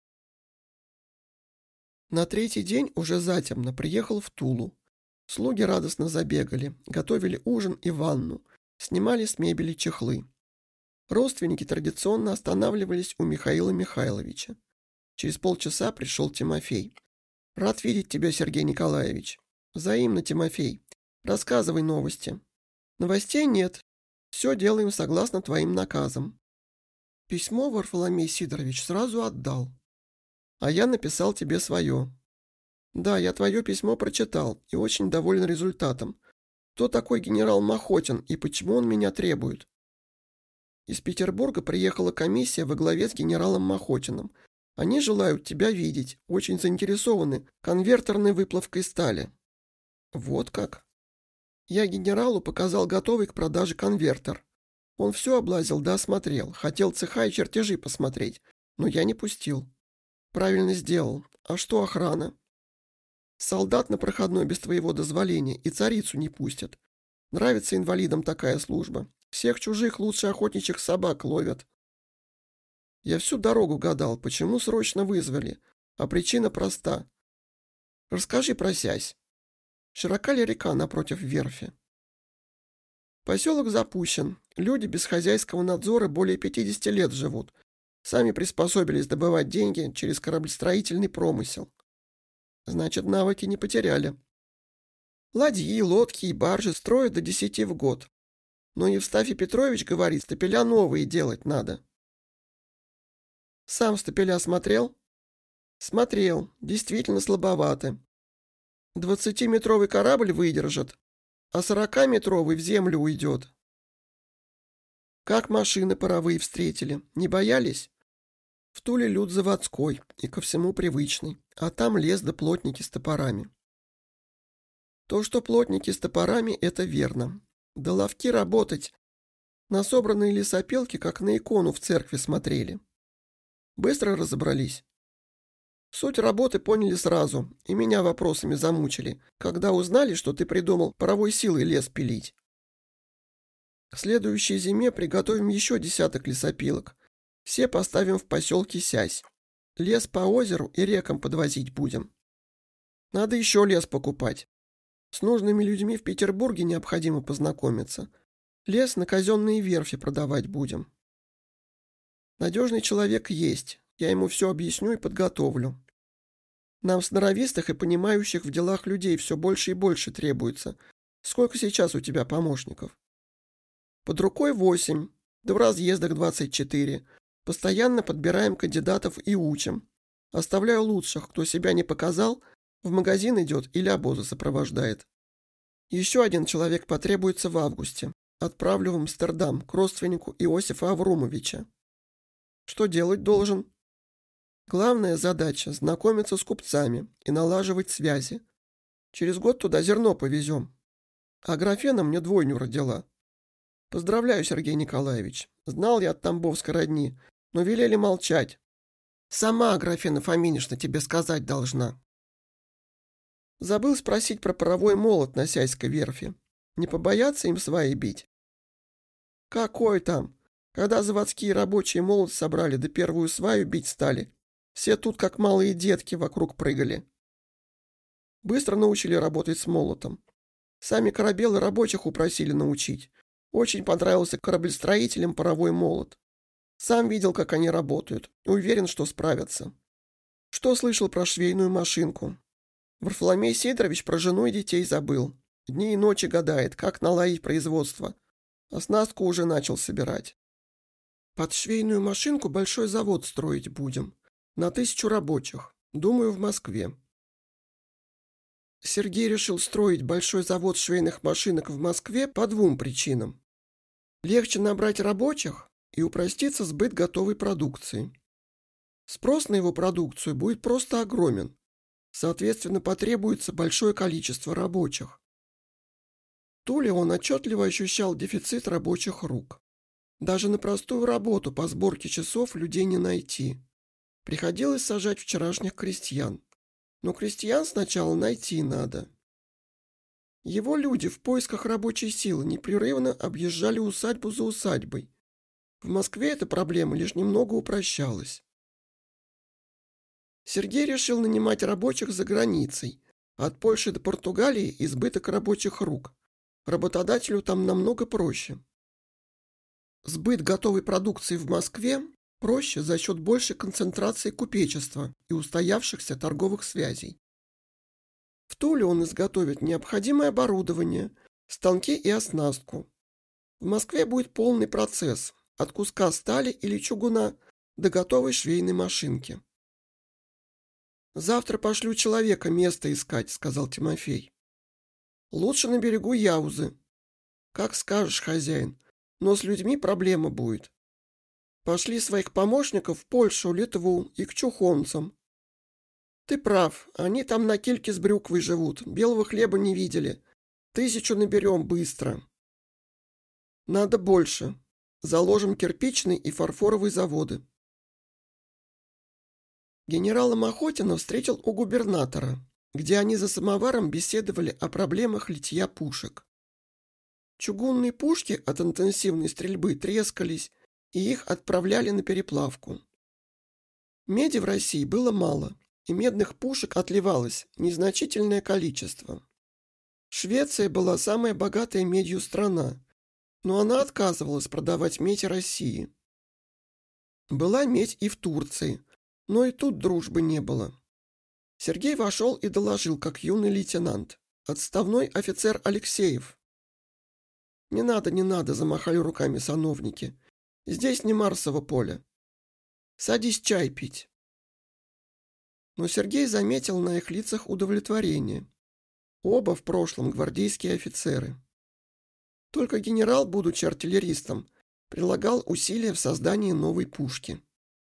На третий день уже затемно приехал в Тулу. Слуги радостно забегали, готовили ужин и ванну, снимали с мебели чехлы. Родственники традиционно останавливались у Михаила Михайловича. Через полчаса пришел Тимофей. «Рад видеть тебя, Сергей Николаевич». «Взаимно, Тимофей. Рассказывай новости». «Новостей нет. Все делаем согласно твоим наказам». Письмо Варфоломей Сидорович сразу отдал. «А я написал тебе свое». «Да, я твое письмо прочитал и очень доволен результатом. Кто такой генерал Махотин и почему он меня требует?» Из Петербурга приехала комиссия во главе с генералом Махотиным. Они желают тебя видеть, очень заинтересованы конвертерной выплавкой стали. Вот как? Я генералу показал готовый к продаже конвертер. Он все облазил да осмотрел, хотел цеха и чертежи посмотреть, но я не пустил. Правильно сделал. А что охрана? Солдат на проходной без твоего дозволения и царицу не пустят. Нравится инвалидам такая служба. Всех чужих лучше охотничьих собак ловят. Я всю дорогу гадал, почему срочно вызвали, а причина проста. Расскажи, просясь. Широка ли река напротив верфи? Поселок запущен. Люди без хозяйского надзора более 50 лет живут. Сами приспособились добывать деньги через кораблестроительный промысел. Значит, навыки не потеряли. Ладьи, лодки и баржи строят до 10 в год. Но Евстафий Петрович говорит, стапеля новые делать надо. Сам стапеля смотрел? Смотрел, действительно слабоваты. 20-метровый корабль выдержит, а 40-метровый в землю уйдет. Как машины паровые встретили, не боялись? В Туле люд заводской и ко всему привычный, а там лес да плотники с топорами. То, что плотники с топорами, это верно. Да ловки работать. На собранные лесопилки, как на икону в церкви смотрели. Быстро разобрались. Суть работы поняли сразу, и меня вопросами замучили, когда узнали, что ты придумал паровой силой лес пилить. К следующей зиме приготовим еще 10 лесопилок. Все поставим в поселке Сясь. Лес по озеру и рекам подвозить будем. Надо еще лес покупать. С нужными людьми в Петербурге необходимо познакомиться. Лес на казенные верфи продавать будем. Надежный человек есть. Я ему все объясню и подготовлю. Нам сноровистых и понимающих в делах людей все больше и больше требуется. Сколько сейчас у тебя помощников? Под рукой 8, да в разъездах 24. Постоянно подбираем кандидатов и учим. Оставляю лучших, кто себя не показал, в магазин идет или обозы сопровождает. Еще один человек потребуется в августе. Отправлю в Амстердам к родственнику Иосифа Аврумовича. Что делать должен? Главная задача – знакомиться с купцами и налаживать связи. Через год туда зерно повезем. А Графена мне двойню родила. Поздравляю, Сергей Николаевич. Знал я от тамбовской родни, но велели молчать. Сама Аграфена Фоминишна тебе сказать должна. Забыл спросить про паровой молот на Сяйской верфи. Не побояться им сваи бить? Какой там? Когда заводские рабочие молот собрали, да первую сваю бить стали, все тут как малые детки вокруг прыгали. Быстро научили работать с молотом. Сами корабелы рабочих упросили научить. Очень понравился кораблестроителям паровой молот. Сам видел, как они работают, и уверен, что справятся. Что слышал про швейную машинку? Варфоломей Сидорович про жену и детей забыл. Дни и ночи гадает, как наладить производство. Оснастку уже начал собирать. Под швейную машинку большой завод строить будем. На 1000 рабочих. Думаю, в Москве. Сергей решил строить большой завод швейных машинок в Москве по 2 причинам. Легче набрать рабочих и упростится сбыт готовой продукции. Спрос на его продукцию будет просто огромен. Соответственно, потребуется большое количество рабочих. В Туле он отчетливо ощущал дефицит рабочих рук. Даже на простую работу по сборке часов людей не найти. Приходилось сажать вчерашних крестьян. Но крестьян сначала найти надо. Его люди в поисках рабочей силы непрерывно объезжали усадьбу за усадьбой. В Москве эта проблема лишь немного упрощалась. Сергей решил нанимать рабочих за границей. От Польши до Португалии избыток рабочих рук. Работодателю там намного проще. Сбыт готовой продукции в Москве проще за счет большей концентрации купечества и устоявшихся торговых связей. В Туле он изготовит необходимое оборудование, станки и оснастку. В Москве будет полный процесс от куска стали или чугуна до готовой швейной машинки. «Завтра пошлю человека место искать», — сказал Тимофей. «Лучше на берегу Яузы». «Как скажешь, хозяин, но с людьми проблема будет. Пошли своих помощников в Польшу, Литву и к чухонцам». «Ты прав, они там на кильке с брюквой живут, белого хлеба не видели. 1000 наберем быстро». «Надо больше. Заложим кирпичный и фарфоровый заводы». Генерала Махотина встретил у губернатора, где они за самоваром беседовали о проблемах литья пушек. Чугунные пушки от интенсивной стрельбы трескались, и их отправляли на переплавку. Меди в России было мало, и медных пушек отливалось незначительное количество. Швеция была самая богатая медью страна, но она отказывалась продавать медь России. Была медь и в Турции, но и тут дружбы не было. Сергей вошел и доложил, как юный лейтенант. Отставной офицер Алексеев. «Не надо, не надо», — замахали руками сановники. «Здесь не Марсово поле. Садись чай пить». Но Сергей заметил на их лицах удовлетворение. Оба в прошлом гвардейские офицеры. Только генерал, будучи артиллеристом, прилагал усилия в создании новой пушки.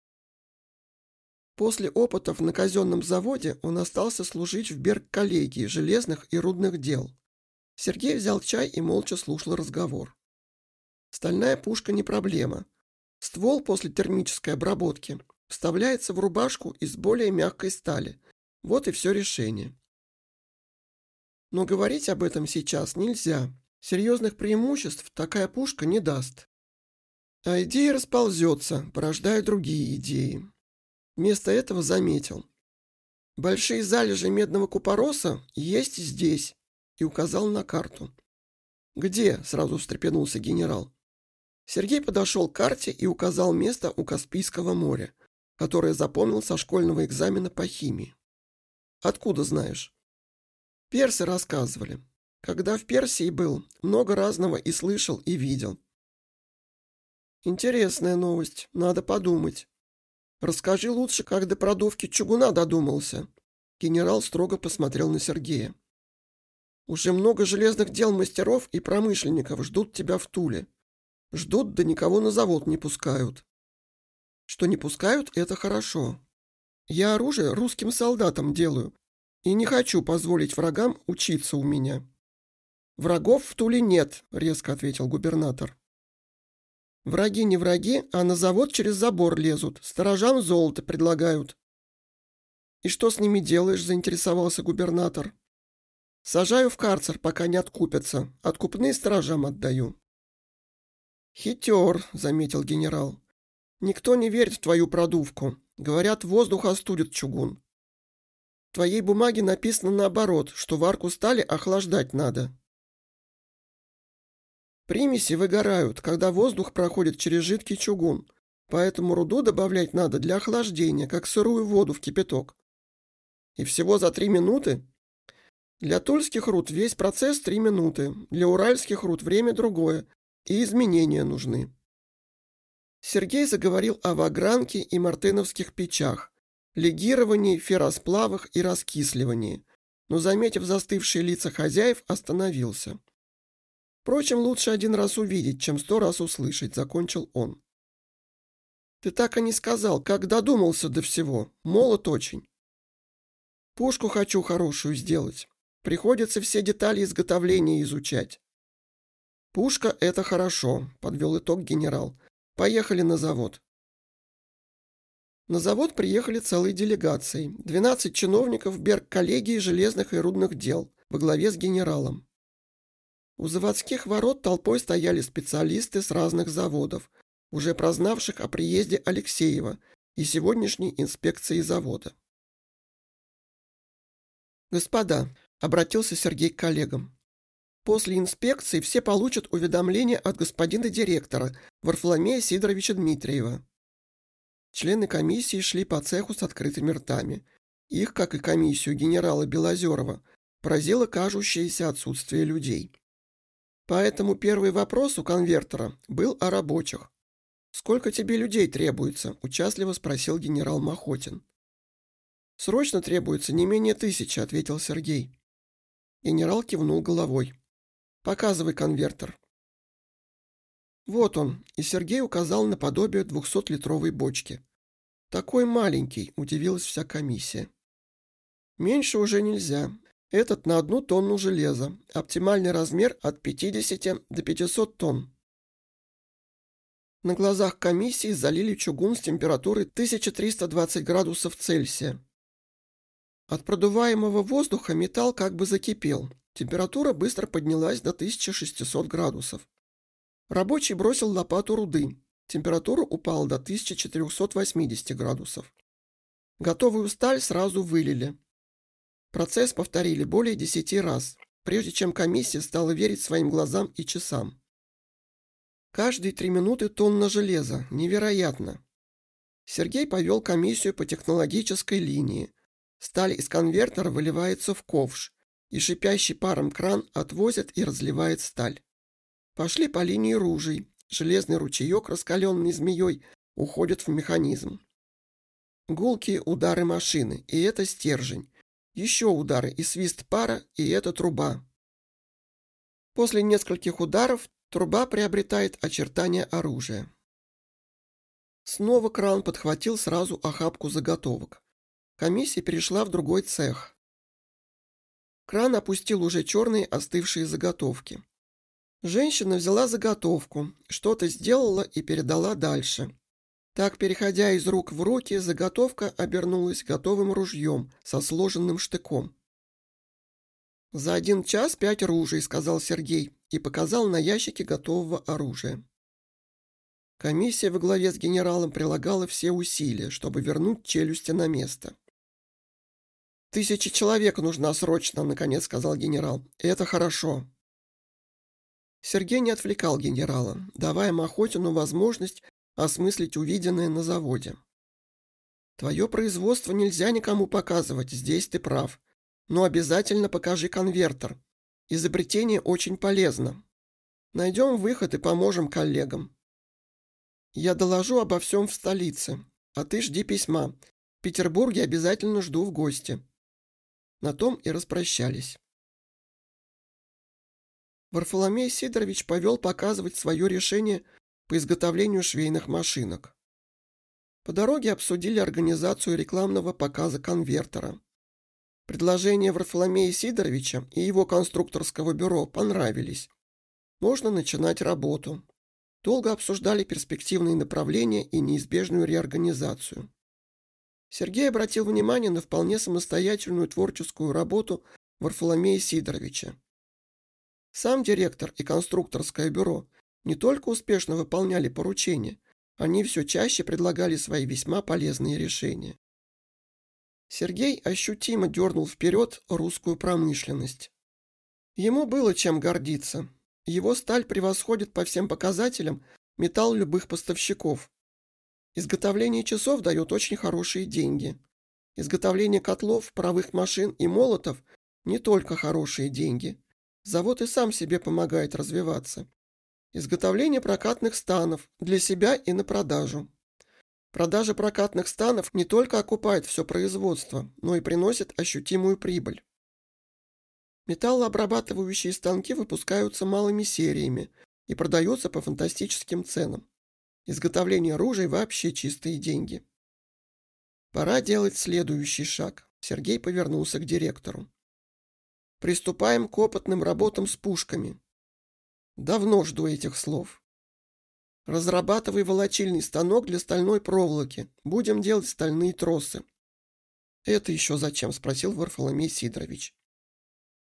После опытов на казенном заводе он остался служить в Берг-коллегии железных и рудных дел. Сергей взял чай и молча слушал разговор. Стальная пушка не проблема. Ствол после термической обработки вставляется в рубашку из более мягкой стали. Вот и все решение. Но говорить об этом сейчас нельзя. Серьезных преимуществ такая пушка не даст. А идея расползется, порождая другие идеи. Вместо этого заметил. «Большие залежи медного купороса есть здесь», и указал на карту. «Где?» — сразу встрепенулся генерал. Сергей подошел к карте и указал место у Каспийского моря, которое запомнил со школьного экзамена по химии. «Откуда знаешь?» «Персы рассказывали. Когда в Персии был, много разного и слышал, и видел». «Интересная новость, надо подумать. Расскажи лучше, как до продувки чугуна додумался». Генерал строго посмотрел на Сергея. «Уже много железных дел мастеров и промышленников ждут тебя в Туле. Ждут, да никого на завод не пускают». «Что не пускают, это хорошо. Я оружие русским солдатам делаю и не хочу позволить врагам учиться у меня». «Врагов в Туле нет», — резко ответил губернатор. «Враги не враги, а на завод через забор лезут, сторожам золото предлагают». «И что с ними делаешь?» — заинтересовался губернатор. «Сажаю в карцер, пока не откупятся. Откупные сторожам отдаю». «Хитер», — заметил генерал. «Никто не верит в твою продувку. Говорят, воздух остудит чугун. В твоей бумаге написано наоборот, что варку стали охлаждать надо». «Примеси выгорают, когда воздух проходит через жидкий чугун, поэтому руду добавлять надо для охлаждения, как сырую воду в кипяток. И всего за 3 минуты? Для тульских руд весь процесс 3 минуты, для уральских руд время другое, и изменения нужны». Сергей заговорил о вагранке и мартыновских печах, легировании, ферросплавах и раскисливании, но, заметив застывшие лица хозяев, остановился. «Впрочем, лучше 1 раз увидеть, чем 100 раз услышать», — закончил он. «Ты так и не сказал, как додумался до всего. Молод очень». «Пушку хочу хорошую сделать. Приходится все детали изготовления изучать». «Пушка — это хорошо», — подвел итог генерал. «Поехали на завод». На завод приехали целой делегацией. 12 чиновников Берг-коллегии железных и рудных дел во главе с генералом. У заводских ворот толпой стояли специалисты с разных заводов, уже прознавших о приезде Алексеева и сегодняшней инспекции завода. «Господа», — обратился Сергей к коллегам, — «после инспекции все получат уведомление от господина директора Варфоломея Сидоровича Дмитриева». Члены комиссии шли по цеху с открытыми ртами. Их, как и комиссию генерала Белозерова, поразило кажущееся отсутствие людей. Поэтому первый вопрос у конвертера был о рабочих. «Сколько тебе людей требуется?» – участливо спросил генерал Махотин. «Срочно требуется не менее 1000», – ответил Сергей. Генерал кивнул головой. «Показывай конвертер». «Вот он», и Сергей указал на подобие 200-литровой бочки. «Такой маленький», – удивилась вся комиссия. «Меньше уже нельзя. Этот на 1 тонну железа. Оптимальный размер от 50 до 500 тонн». На глазах комиссии залили чугун с температурой 1320 градусов Цельсия. От продуваемого воздуха металл как бы закипел. Температура быстро поднялась до 1600 градусов. Рабочий бросил лопату руды. Температура упала до 1480 градусов. Готовую сталь сразу вылили. Процесс повторили более 10 раз, прежде чем комиссия стала верить своим глазам и часам. Каждые 3 минуты тонна железа. Невероятно. Сергей повел комиссию по технологической линии. Сталь из конвертера выливается в ковш, и шипящий паром кран отвозит и разливает сталь. Пошли по линии ружей. Железный ручеек, раскаленный змеей, уходит в механизм. Гулкие удары машины, и это стержень. Еще удары и свист пара, и это труба. После нескольких ударов труба приобретает очертания оружия. Снова кран подхватил сразу охапку заготовок. Комиссия перешла в другой цех. Кран опустил уже черные остывшие заготовки. Женщина взяла заготовку, что-то сделала и передала дальше. Так, переходя из рук в руки, заготовка обернулась готовым ружьем со сложенным штыком. «За 1 час 5 ружей», — сказал Сергей и показал на ящике готового оружия. Комиссия во главе с генералом прилагала все усилия, чтобы вернуть челюсти на место. «1000 человек нужна срочно», — наконец сказал генерал. «Это хорошо». Сергей не отвлекал генерала, давая Махотину возможность осмыслить увиденное на заводе. «Твое производство нельзя никому показывать, здесь ты прав. Но обязательно покажи конвертер. Изобретение очень полезно. Найдем выход и поможем коллегам. Я доложу обо всем в столице, а ты жди письма. В Петербурге обязательно жду в гости». На том и распрощались. Варфоломей Сидорович повел показывать свое решение по изготовлению швейных машинок. По дороге обсудили организацию рекламного показа конвертера. Предложения Варфоломея Сидоровича и его конструкторского бюро понравились. Можно начинать работу. Долго обсуждали перспективные направления и неизбежную реорганизацию. Сергей обратил внимание на вполне самостоятельную творческую работу Варфоломея Сидоровича. Сам директор и конструкторское бюро не только успешно выполняли поручения, они все чаще предлагали свои весьма полезные решения. Сергей ощутимо дернул вперед русскую промышленность. Ему было чем гордиться. Его сталь превосходит по всем показателям металл любых поставщиков. Изготовление часов дает очень хорошие деньги. Изготовление котлов, паровых машин и молотов не только хорошие деньги. Завод и сам себе помогает развиваться. Изготовление прокатных станов для себя и на продажу. Продажа прокатных станов не только окупает все производство, но и приносит ощутимую прибыль. Металлообрабатывающие станки выпускаются малыми сериями и продаются по фантастическим ценам. Изготовление ружей вообще чистые деньги. Пора делать следующий шаг. Сергей повернулся к директору. Приступаем к опытным работам с пушками. Давно жду этих слов. Разрабатывай волочильный станок для стальной проволоки. Будем делать стальные тросы. Это еще зачем? Спросил Варфоломей Сидорович.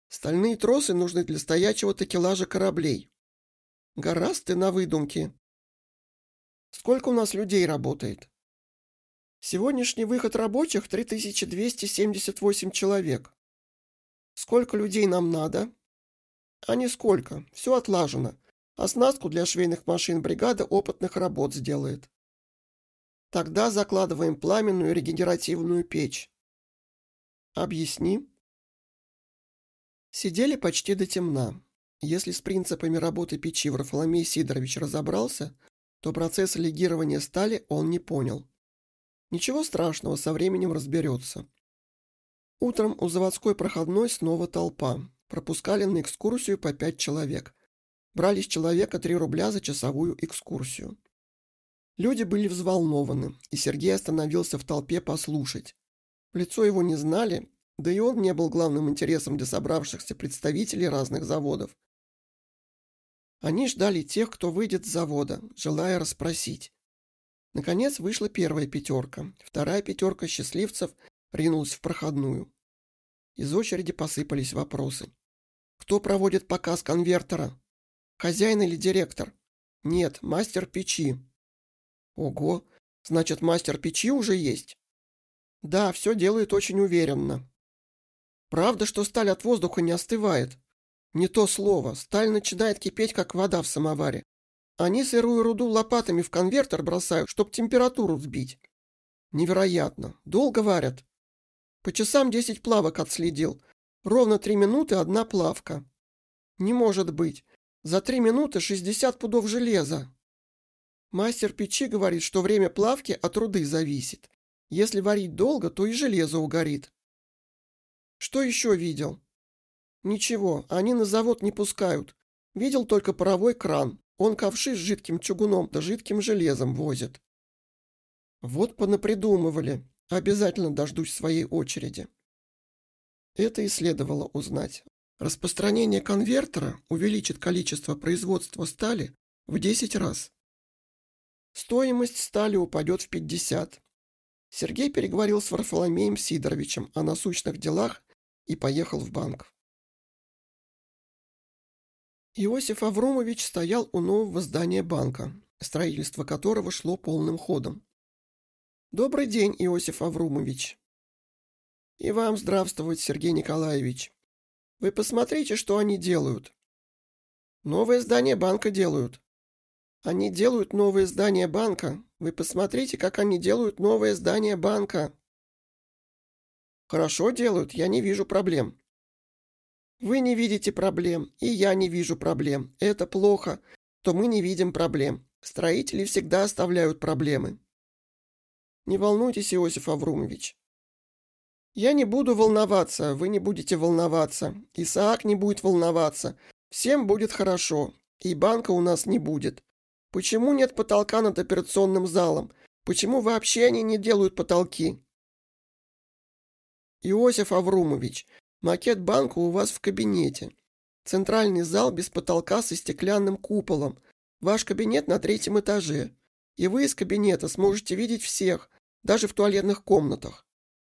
Стальные тросы нужны для стоячего такелажа кораблей. Гораздо ты на выдумки. Сколько у нас людей работает? Сегодняшний выход рабочих 3278 человек. Сколько людей нам надо? А нисколько, все отлажено. Оснастку для швейных машин бригада опытных работ сделает. Тогда закладываем пламенную регенеративную печь. Объясни. Сидели почти до темна. Если с принципами работы печи Варфоломей Сидорович разобрался, то процесс легирования стали он не понял. Ничего страшного, со временем разберется. Утром у заводской проходной снова толпа. Пропускали на экскурсию по 5 человек. Брали с человека 3 рубля за часовую экскурсию. Люди были взволнованы, и Сергей остановился в толпе послушать. В лицо его не знали, да и он не был главным интересом для собравшихся представителей разных заводов. Они ждали тех, кто выйдет с завода, желая расспросить. Наконец вышла первая пятерка, вторая пятерка счастливцев ринулась в проходную. Из очереди посыпались вопросы. Кто проводит показ конвертера? Хозяин или директор? Нет, мастер печи. Ого, значит, мастер печи уже есть? Да, все делает очень уверенно. Правда, что сталь от воздуха не остывает? Не то слово, сталь начинает кипеть, как вода в самоваре. Они сырую руду лопатами в конвертер бросают, чтоб температуру сбить. Невероятно, долго варят. По часам 10 плавок отследил. Ровно 3 минуты одна плавка. Не может быть. За 3 минуты 60 пудов железа. Мастер печи говорит, что время плавки от руды зависит. Если варить долго, то и железо угорит. Что еще видел? Ничего, они на завод не пускают. Видел только паровой кран. Он ковши с жидким чугуном да жидким железом возит. Вот понапридумывали. Обязательно дождусь своей очереди. Это и следовало узнать. Распространение конвертера увеличит количество производства стали в 10 раз. Стоимость стали упадет в 50. Сергей переговорил с Варфоломеем Сидоровичем о насущных делах и поехал в банк. Иосиф Авромович стоял у нового здания банка, строительство которого шло полным ходом. «Добрый день, Иосиф Авромович». «И вам здравствовать, Сергей Николаевич. Вы посмотрите, что они делают». «Новое здание банка делают». «Они делают новое здание банка. Вы посмотрите, как они делают новое здание банка». «Хорошо делают, я не вижу проблем». «Вы не видите проблем, и я не вижу проблем. Это плохо, то мы не видим проблем. Строители всегда оставляют проблемы». «Не волнуйтесь, Иосиф Авромович». «Я не буду волноваться, вы не будете волноваться. Исаак не будет волноваться. Всем будет хорошо, и банка у нас не будет. Почему нет потолка над операционным залом? Почему вообще они не делают потолки?» «Иосиф Авромович, макет банка у вас в кабинете. Центральный зал без потолка со стеклянным куполом. Ваш кабинет на 3-м этаже. И вы из кабинета сможете видеть всех, даже в туалетных комнатах».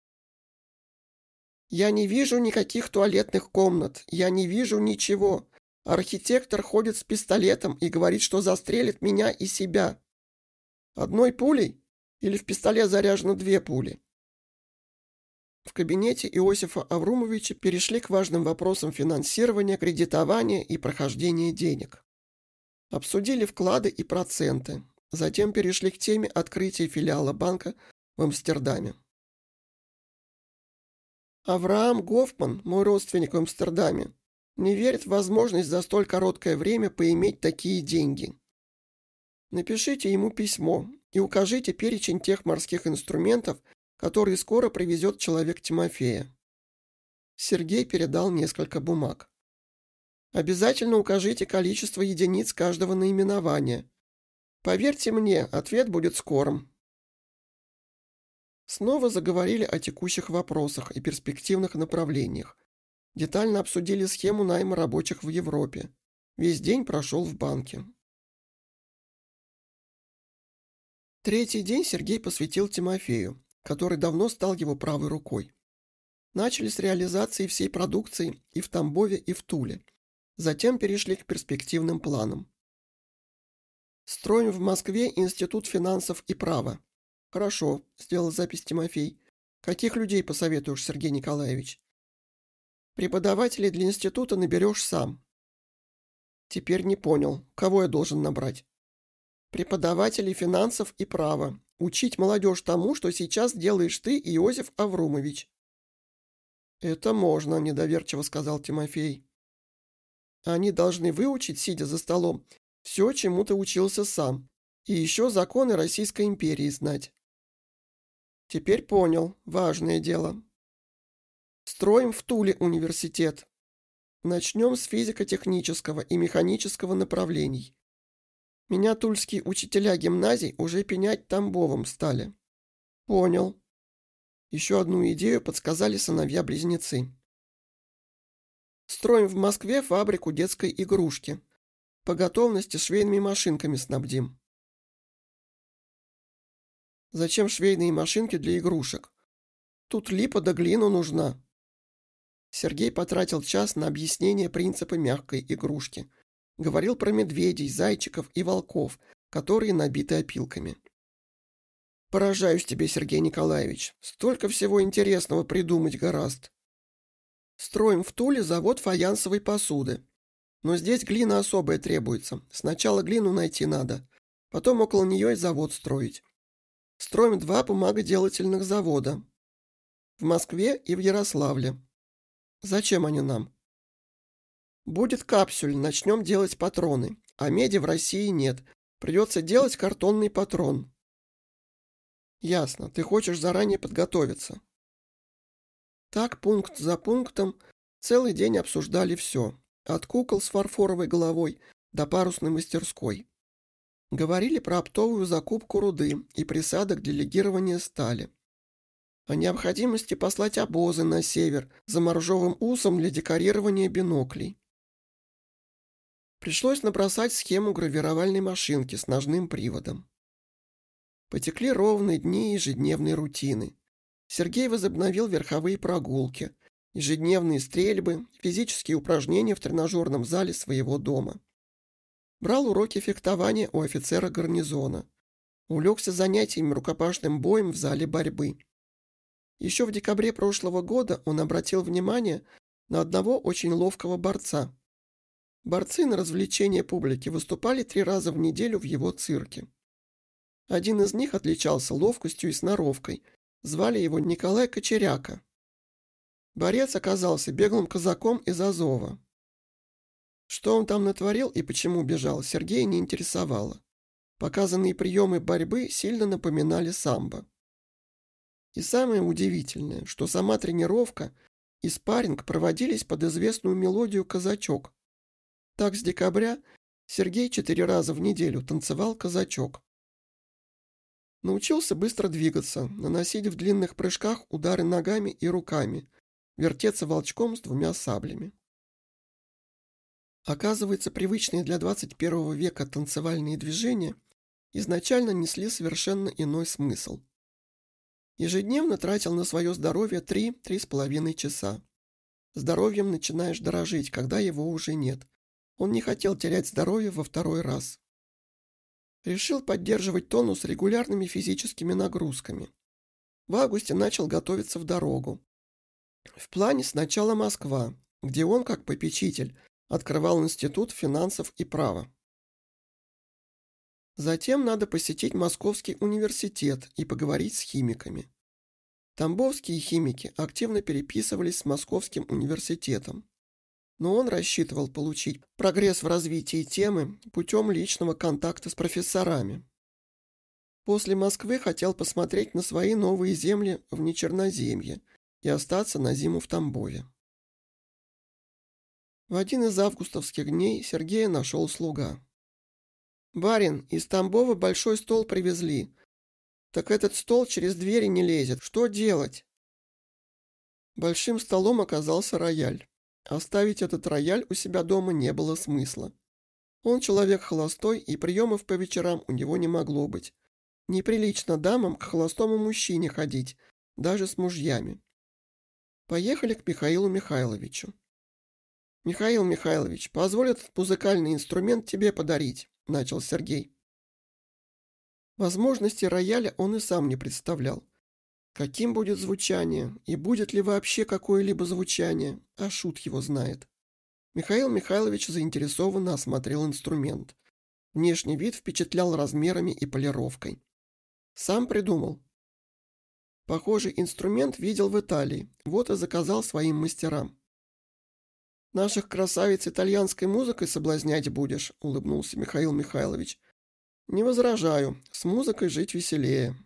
«Я не вижу никаких туалетных комнат. Я не вижу ничего. Архитектор ходит с пистолетом и говорит, что застрелит меня и себя. Одной пулей? Или в пистолет заряжено 2 пули?» В кабинете Иосифа Авромовича перешли к важным вопросам финансирования, кредитования и прохождения денег. Обсудили вклады и проценты. Затем перешли к теме открытия филиала банка в Амстердаме. Авраам Гофман, мой родственник в Амстердаме, не верит в возможность за столь короткое время поиметь такие деньги. Напишите ему письмо и укажите перечень тех морских инструментов, которые скоро привезет человек Тимофея. Сергей передал несколько бумаг. Обязательно укажите количество единиц каждого наименования. Поверьте мне, ответ будет скорым. Снова заговорили о текущих вопросах и перспективных направлениях. Детально обсудили схему найма рабочих в Европе. Весь день прошел в банке. Третий день Сергей посвятил Тимофею, который давно стал его правой рукой. Начали с реализации всей продукции и в Тамбове, и в Туле. Затем перешли к перспективным планам. Строим в Москве Институт финансов и права. Хорошо, сделал запись Тимофей. Каких людей посоветуешь, Сергей Николаевич? Преподавателей для института наберешь сам. Теперь не понял, кого я должен набрать? Преподавателей финансов и права. Учить молодежь тому, что сейчас делаешь ты, Иосиф Аврумович. Это можно, недоверчиво сказал Тимофей. Они должны выучить, сидя за столом, все, чему ты учился сам, и еще законы Российской империи знать. Теперь понял, важное дело. Строим в Туле университет. Начнем с физико-технического и механического направлений. Меня тульские учителя гимназий уже пенять Тамбовым стали. Понял. Еще одну идею подсказали сыновья-близнецы. Строим в Москве фабрику детской игрушки. По готовности швейными машинками снабдим. Зачем швейные машинки для игрушек? Тут липа да глина нужна. Сергей потратил час на объяснение принципа мягкой игрушки. Говорил про медведей, зайчиков и волков, которые набиты опилками. Поражаюсь тебе, Сергей Николаевич. Столько всего интересного придумать гораст. Строим в Туле завод фаянсовой посуды. Но здесь глина особая требуется. Сначала глину найти надо, потом около нее и завод строить. Строим 2 бумагоделательных завода. В Москве и в Ярославле. Зачем они нам? Будет капсюль, начнем делать патроны. А меди в России нет. Придется делать картонный патрон. Ясно, ты хочешь заранее подготовиться. Так, пункт за пунктом, целый день обсуждали все. От кукол с фарфоровой головой до парусной мастерской. Говорили про оптовую закупку руды и присадок для легирования стали. О необходимости послать обозы на север за моржовым усом для декорирования биноклей. Пришлось набросать схему гравировальной машинки с ножным приводом. Потекли ровные дни ежедневной рутины. Сергей возобновил верховые прогулки, ежедневные стрельбы, физические упражнения в тренажерном зале своего дома. Брал уроки фехтования у офицера гарнизона. Увлекся занятиями рукопашным боем в зале борьбы. Еще в декабре прошлого года он обратил внимание на одного очень ловкого борца. Борцы на развлечение публики выступали 3 раза в неделю в его цирке. Один из них отличался ловкостью и сноровкой. Звали его Николай Кочеряка. Борец оказался беглым казаком из Азова. Что он там натворил и почему бежал, Сергея не интересовало. Показанные приемы борьбы сильно напоминали самбо. И самое удивительное, что сама тренировка и спарринг проводились под известную мелодию «Казачок». Так с декабря Сергей 4 раза в неделю танцевал казачок. Научился быстро двигаться, наносить в длинных прыжках удары ногами и руками, вертеться волчком с 2 саблями. Оказывается, привычные для 21 века танцевальные движения изначально несли совершенно иной смысл. Ежедневно тратил на свое здоровье 3–3,5 часа. Здоровьем начинаешь дорожить, когда его уже нет. Он не хотел терять здоровье во 2-й раз. Решил поддерживать тонус регулярными физическими нагрузками. В августе начал готовиться в дорогу. В плане сначала Москва, где он, как попечитель, открывал Институт финансов и права. Затем надо посетить Московский университет и поговорить с химиками. Тамбовские химики активно переписывались с Московским университетом. Но он рассчитывал получить прогресс в развитии темы путем личного контакта с профессорами. После Москвы хотел посмотреть на свои новые земли в Нечерноземье и остаться на зиму в Тамбове. В один из августовских дней Сергея нашел слуга. «Барин, из Тамбова большой стол привезли. Так этот стол через двери не лезет. Что делать?» Большим столом оказался рояль. Оставить этот рояль у себя дома не было смысла. Он человек холостой, и приемов по вечерам у него не могло быть. Неприлично дамам к холостому мужчине ходить, даже с мужьями. Поехали к Михаилу Михайловичу. «Михаил Михайлович, позволь этот музыкальный инструмент тебе подарить», – начал Сергей. Возможности рояля он и сам не представлял. Каким будет звучание, и будет ли вообще какое-либо звучание, а шут его знает. Михаил Михайлович заинтересованно осмотрел инструмент. Внешний вид впечатлял размерами и полировкой. Сам придумал. Похожий инструмент видел в Италии, вот и заказал своим мастерам. «Наших красавиц итальянской музыкой соблазнять будешь», — улыбнулся Михаил Михайлович. «Не возражаю, с музыкой жить веселее».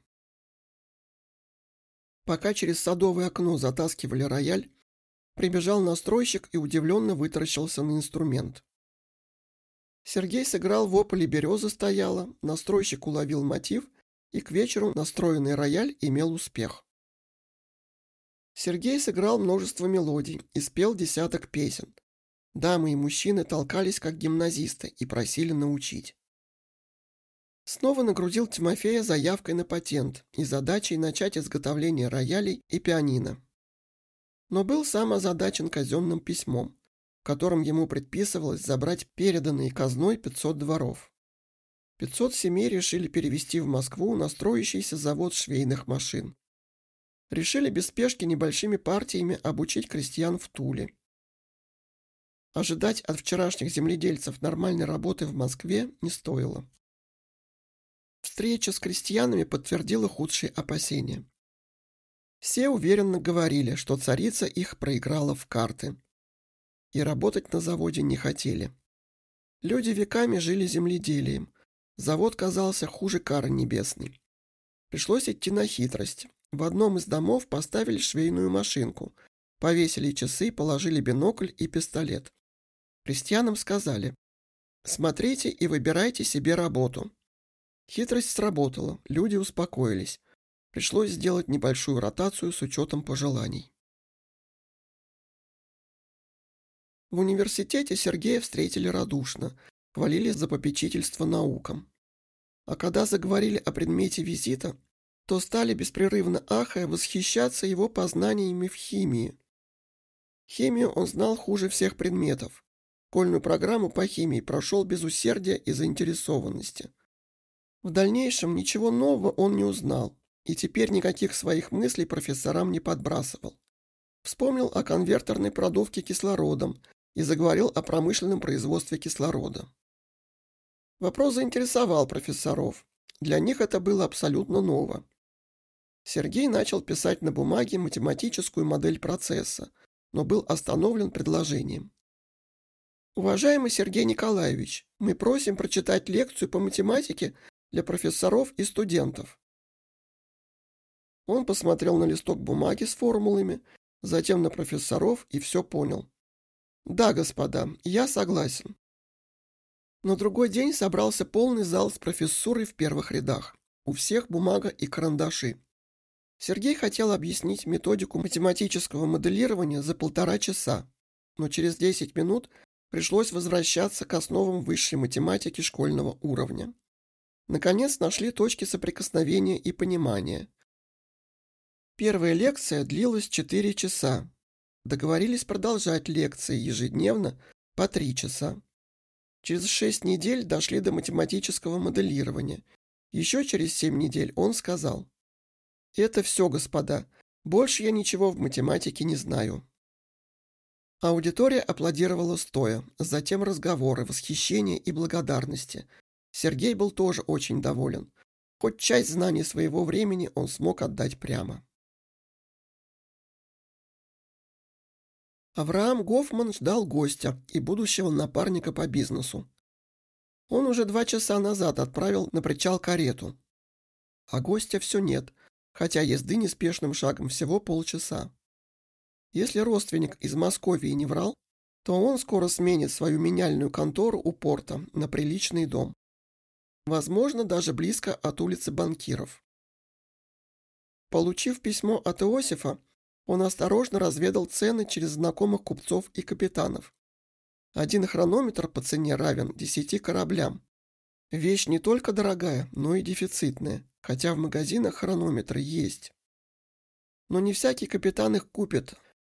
Пока через садовое окно затаскивали рояль, прибежал настройщик и удивленно вытаращился на инструмент. Сергей сыграл «В ополе береза стояла», настройщик уловил мотив, и к вечеру настроенный рояль имел успех. Сергей сыграл множество мелодий и спел десяток песен. Дамы и мужчины толкались как гимназисты и просили научить. Снова нагрузил Тимофея заявкой на патент и задачей начать изготовление роялей и пианино. Но был сам озадачен казенным письмом, в котором ему предписывалось забрать переданные казной 500 дворов. 500 семей решили перевести в Москву на строящийся завод швейных машин. Решили без спешки небольшими партиями обучить крестьян в Туле. Ожидать от вчерашних земледельцев нормальной работы в Москве не стоило. Встреча с крестьянами подтвердила худшие опасения. Все уверенно говорили, что царица их проиграла в карты. И работать на заводе не хотели. Люди веками жили земледелием. Завод казался хуже кары небесной. Пришлось идти на хитрость. В одном из домов поставили швейную машинку, повесили часы, положили бинокль и пистолет. Крестьянам сказали: «Смотрите и выбирайте себе работу». Хитрость сработала, люди успокоились. Пришлось сделать небольшую ротацию с учетом пожеланий. В университете Сергея встретили радушно, хвалили за попечительство наукам. А когда заговорили о предмете визита, то стали беспрерывно ахая восхищаться его познаниями в химии. Химию он знал хуже всех предметов. Школьную программу по химии прошел без усердия и заинтересованности. В дальнейшем ничего нового он не узнал, и теперь никаких своих мыслей профессорам не подбрасывал. Вспомнил о конвертерной продувке кислородом и заговорил о промышленном производстве кислорода. Вопрос заинтересовал профессоров. Для них это было абсолютно ново. Сергей начал писать на бумаге математическую модель процесса, но был остановлен предложением. «Уважаемый Сергей Николаевич, мы просим прочитать лекцию по математике для профессоров и студентов». Он посмотрел на листок бумаги с формулами, затем на профессоров и все понял. «Да, господа, я согласен». На другой день собрался полный зал с профессурой в первых рядах. У всех бумага и карандаши. Сергей хотел объяснить методику математического моделирования за 1,5 часа, но через 10 минут пришлось возвращаться к основам высшей математики школьного уровня. Наконец нашли точки соприкосновения и понимания. Первая лекция длилась 4 часа. Договорились продолжать лекции ежедневно по 3 часа. Через 6 недель дошли до математического моделирования. Еще через 7 недель он сказал: «Это все, господа. Больше я ничего в математике не знаю». Аудитория аплодировала стоя, затем разговоры, восхищение и благодарности. Сергей был тоже очень доволен. Хоть часть знаний своего времени он смог отдать прямо. Авраам Гофман ждал гостя и будущего напарника по бизнесу. Он уже 2 часа назад отправил на причал карету. А гостя все нет, хотя езды неспешным шагом всего полчаса. Если родственник из Московии не врал, то он скоро сменит свою меняльную контору у порта на приличный дом. Возможно, даже близко от улицы Банкиров. Получив письмо от Иосифа, он осторожно разведал цены через знакомых купцов и капитанов. 1 хронометр по цене равен 10 кораблям. Вещь не только дорогая, но и дефицитная, хотя в магазинах хронометры есть. Но не всякий капитан их купит,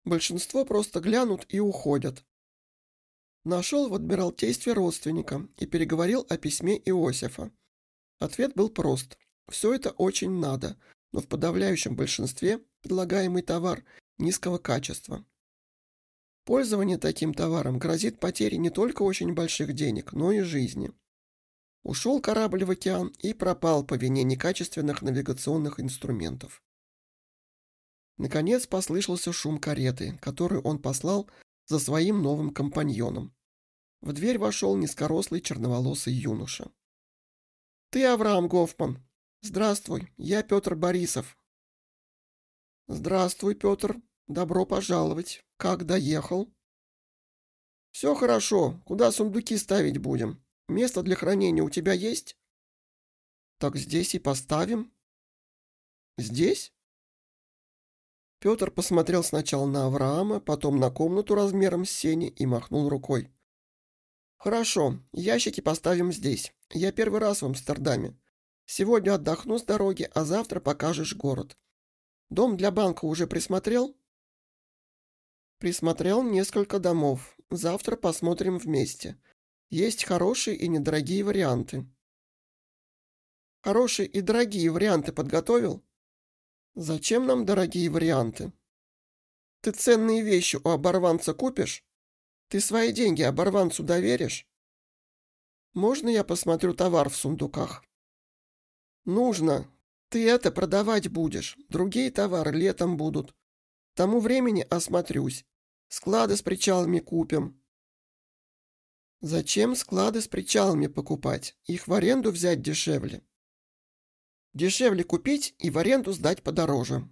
Большинство просто глянут и уходят. Нашел в Адмиралтействе родственника и переговорил о письме Иосифа. Ответ был прост. Все это очень надо, но в подавляющем большинстве предлагаемый товар низкого качества. Пользование таким товаром грозит потерей не только очень больших денег, но и жизни. Ушел корабль в океан и пропал по вине некачественных навигационных инструментов. Наконец послышался шум кареты, которую он послал за своим новым компаньоном. В дверь вошел низкорослый черноволосый юноша. «Ты Авраам Гофман. Здравствуй, я Петр Борисов». «Здравствуй, Петр. Добро пожаловать. Как доехал?» «Все хорошо. Куда сундуки ставить будем? Место для хранения у тебя есть?» «Так здесь и поставим». «Здесь?» Петр посмотрел сначала на Авраама, потом на комнату размером с сени и махнул рукой. «Хорошо, ящики поставим здесь. Я первый раз в Амстердаме. Сегодня отдохну с дороги, а завтра покажешь город. Дом для банка уже присмотрел?» «Присмотрел несколько домов. Завтра посмотрим вместе. Есть хорошие и недорогие варианты». «Хорошие и дорогие варианты подготовил?» «Зачем нам дорогие варианты? Ты ценные вещи у оборванца купишь? Ты свои деньги оборванцу доверишь? Можно я посмотрю товар в сундуках?» «Нужно. Ты это продавать будешь. Другие товары летом будут. К тому времени осмотрюсь. Склады с причалами купим». «Зачем склады с причалами покупать? Их в аренду взять дешевле». «Дешевле купить и в аренду сдать подороже».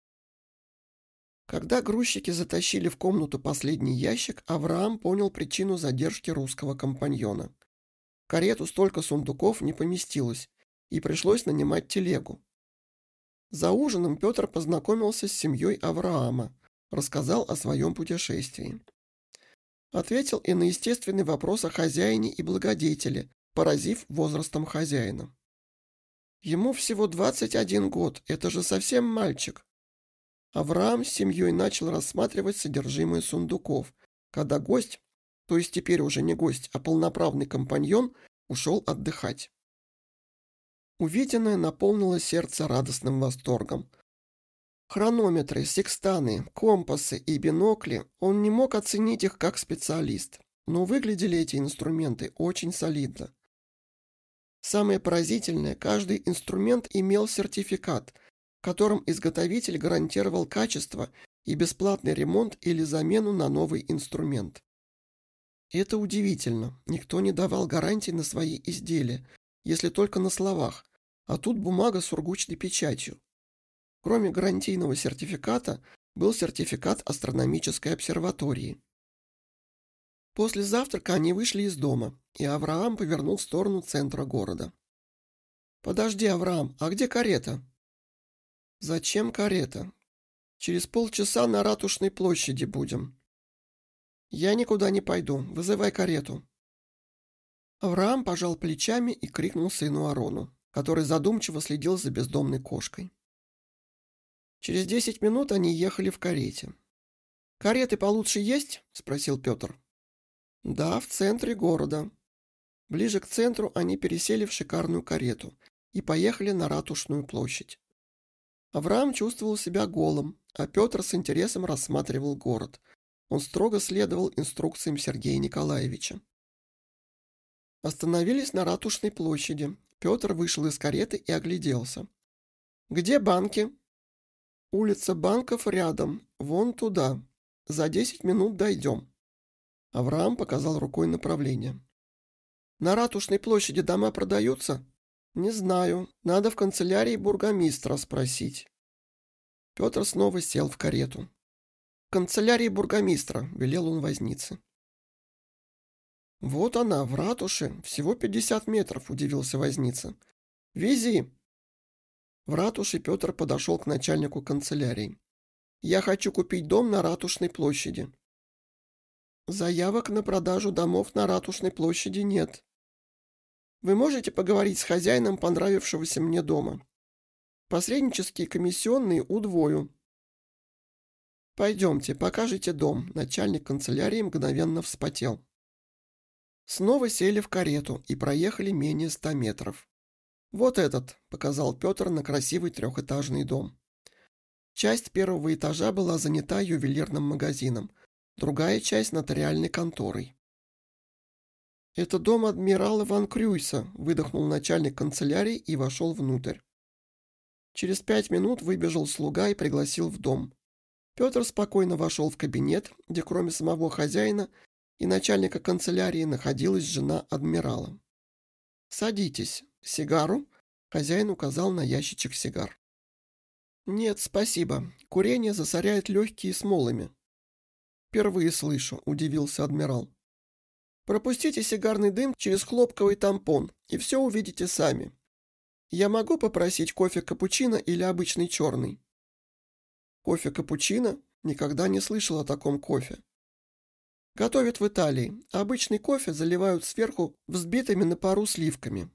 Когда грузчики затащили в комнату последний ящик, Авраам понял причину задержки русского компаньона. В карету столько сундуков не поместилось, и пришлось нанимать телегу. За ужином Петр познакомился с семьей Авраама, рассказал о своем путешествии. Ответил и на естественный вопрос о хозяине и благодетеле, поразив возрастом хозяина. «Ему всего 21 год, это же совсем мальчик». Авраам с семьей начал рассматривать содержимое сундуков, когда гость, то есть теперь уже не гость, а полноправный компаньон, ушел отдыхать. Увиденное наполнило сердце радостным восторгом. Хронометры, секстаны, компасы и бинокли, он не мог оценить их как специалист, но выглядели эти инструменты очень солидно. Самое поразительное, каждый инструмент имел сертификат, которым изготовитель гарантировал качество и бесплатный ремонт или замену на новый инструмент. Это удивительно, никто не давал гарантий на свои изделия, если только на словах, а тут бумага с сургучной печатью. Кроме гарантийного сертификата, был сертификат астрономической обсерватории. После завтрака они вышли из дома, и Авраам повернул в сторону центра города. «Подожди, Авраам, а где карета?» «Зачем карета? Через полчаса на Ратушной площади будем». «Я никуда не пойду, вызывай карету». Авраам пожал плечами и крикнул сыну Арону, который задумчиво следил за бездомной кошкой. Через 10 минут они ехали в карете. «Кареты получше есть?» – спросил Петр. «Да, в центре города». Ближе к центру они пересели в шикарную карету и поехали на Ратушную площадь. Авраам чувствовал себя голым, а Петр с интересом рассматривал город. Он строго следовал инструкциям Сергея Николаевича. Остановились на Ратушной площади. Петр вышел из кареты и огляделся. «Где банки?» «Улица Банков рядом, вон туда. За 10 минут дойдем». Авраам показал рукой направление. «На Ратушной площади дома продаются?» «Не знаю. Надо в канцелярии бургомистра спросить». Петр снова сел в карету. «В канцелярии бургомистра», — велел он вознице. «Вот она, в ратуше. Всего 50 метров», — удивился возница. «Вези». В ратуше Петр подошел к начальнику канцелярии. «Я хочу купить дом на Ратушной площади». «Заявок на продажу домов на Ратушной площади нет. Вы можете поговорить с хозяином понравившегося мне дома? Посреднические комиссионные удвою». Пойдемте, покажите дом. Начальник канцелярии мгновенно вспотел. Снова сели в карету и проехали менее 100 метров. «Вот этот», — показал Петр на красивый трехэтажный дом. Часть первого этажа была занята ювелирным магазином, другая часть — нотариальной конторой. «Это дом адмирала Ван Крюйса», — выдохнул начальник канцелярии и вошел внутрь. Через 5 минут выбежал слуга и пригласил в дом. Петр спокойно вошел в кабинет, где кроме самого хозяина и начальника канцелярии находилась жена адмирала. «Садитесь. Сигару?» — хозяин указал на ящичек сигар. «Нет, спасибо. Курение засоряет легкие смолами». «Впервые слышу», — удивился адмирал. «Пропустите сигарный дым через хлопковый тампон, и все увидите сами. Я могу попросить кофе-капучино или обычный черный?» «Кофе-капучино? Никогда не слышал о таком кофе». «Готовят в Италии. Обычный кофе заливают сверху взбитыми на пару сливками».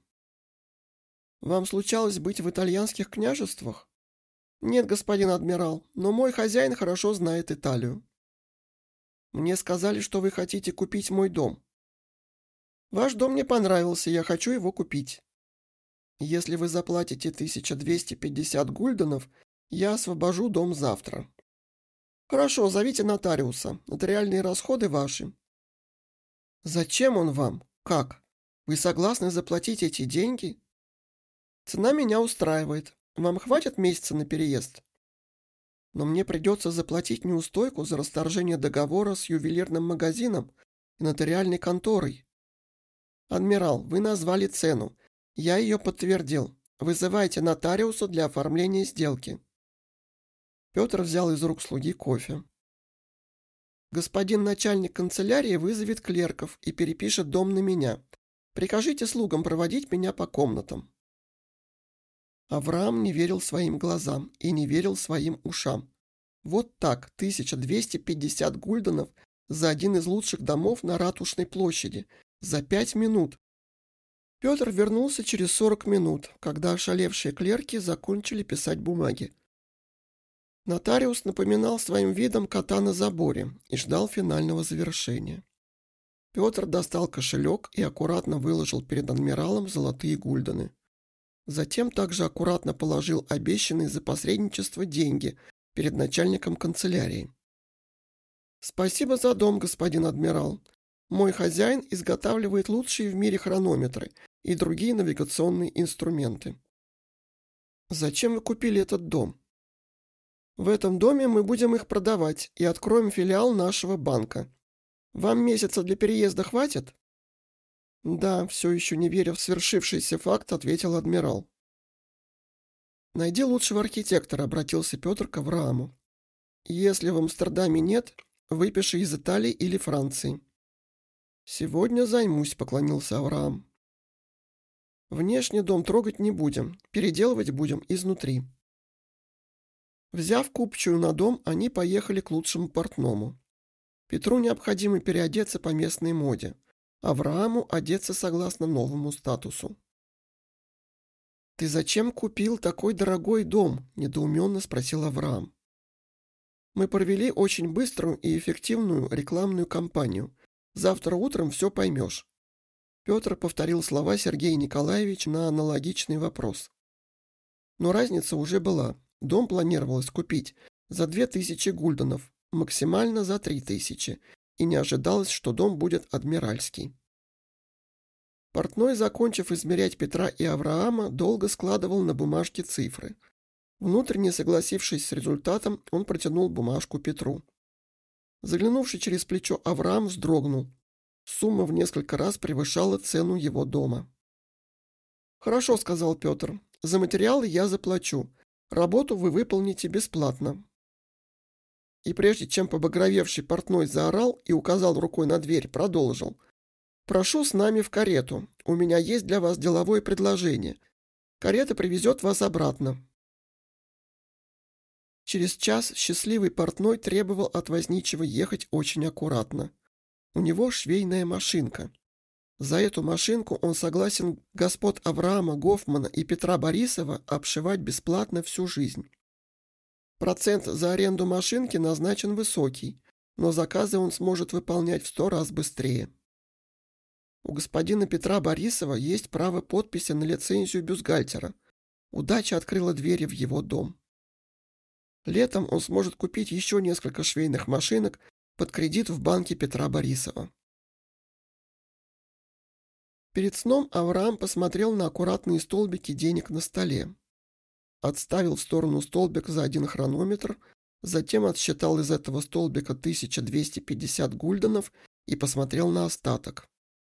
«Вам случалось быть в итальянских княжествах?» «Нет, господин адмирал, но мой хозяин хорошо знает Италию». «Мне сказали, что вы хотите купить мой дом». «Ваш дом мне понравился, я хочу его купить». «Если вы заплатите 1250 гульденов, я освобожу дом завтра». «Хорошо, зовите нотариуса. Нотариальные расходы ваши». «Зачем он вам? Как? Вы согласны заплатить эти деньги?» «Цена меня устраивает. Вам хватит месяца на переезд?» «Но мне придется заплатить неустойку за расторжение договора с ювелирным магазином и нотариальной конторой». «Адмирал, вы назвали цену. Я ее подтвердил. Вызывайте нотариуса для оформления сделки». Петр взял из рук слуги кофе. «Господин начальник канцелярии вызовет клерков и перепишет дом на меня. Прикажите слугам проводить меня по комнатам». Авраам не верил своим глазам и не верил своим ушам. Вот так 1250 гульденов за один из лучших домов на Ратушной площади. За 5 минут. Петр вернулся через 40 минут, когда ошалевшие клерки закончили писать бумаги. Нотариус напоминал своим видом кота на заборе и ждал финального завершения. Петр достал кошелек и аккуратно выложил перед адмиралом золотые гульдены. Затем также аккуратно положил обещанные за посредничество деньги перед начальником канцелярии. «Спасибо за дом, господин адмирал. Мой хозяин изготавливает лучшие в мире хронометры и другие навигационные инструменты». «Зачем вы купили этот дом?» «В этом доме мы будем их продавать и откроем филиал нашего банка. Вам месяца для переезда хватит?» «Да», все еще не веря в свершившийся факт, ответил адмирал. «Найди лучшего архитектора», — обратился Петр к Аврааму. «Если в Амстердаме нет, выпиши из Италии или Франции». «Сегодня займусь», — поклонился Авраам. «Внешний дом трогать не будем, переделывать будем изнутри». Взяв купчую на дом, они поехали к лучшему портному. Петру необходимо переодеться по местной моде, Аврааму одеться согласно новому статусу. «Ты зачем купил такой дорогой дом?» – недоуменно спросил Авраам. «Мы провели очень быструю и эффективную рекламную кампанию. Завтра утром все поймешь». Петр повторил слова Сергея Николаевича на аналогичный вопрос. Но разница уже была. Дом планировалось купить за 2000 гульденов, максимально за 3000, и не ожидалось, что дом будет адмиральский. Портной, закончив измерять Петра и Авраама, долго складывал на бумажке цифры. Внутренне согласившись с результатом, он протянул бумажку Петру. Заглянувший через плечо, Авраам вздрогнул. Сумма в несколько раз превышала цену его дома. «Хорошо», — сказал Петр, — «за материалы я заплачу. Работу вы выполните бесплатно». И прежде чем побагровевший портной заорал и указал рукой на дверь, продолжил. «Прошу с нами в карету. У меня есть для вас деловое предложение. Карета привезет вас обратно». Через час счастливый портной требовал от возничего ехать очень аккуратно. У него швейная машинка. За эту машинку он согласен господ Авраама Гофмана и Петра Борисова обшивать бесплатно всю жизнь. Процент за аренду машинки назначен высокий, но заказы он сможет выполнять в 100 раз быстрее. У господина Петра Борисова есть право подписи на лицензию бюстгальтера. Удача открыла двери в его дом. Летом он сможет купить еще несколько швейных машинок под кредит в банке Петра Борисова. Перед сном Авраам посмотрел на аккуратные столбики денег на столе. Отставил в сторону столбик за 1 хронометр, затем отсчитал из этого столбика 1250 гульденов и посмотрел на остаток.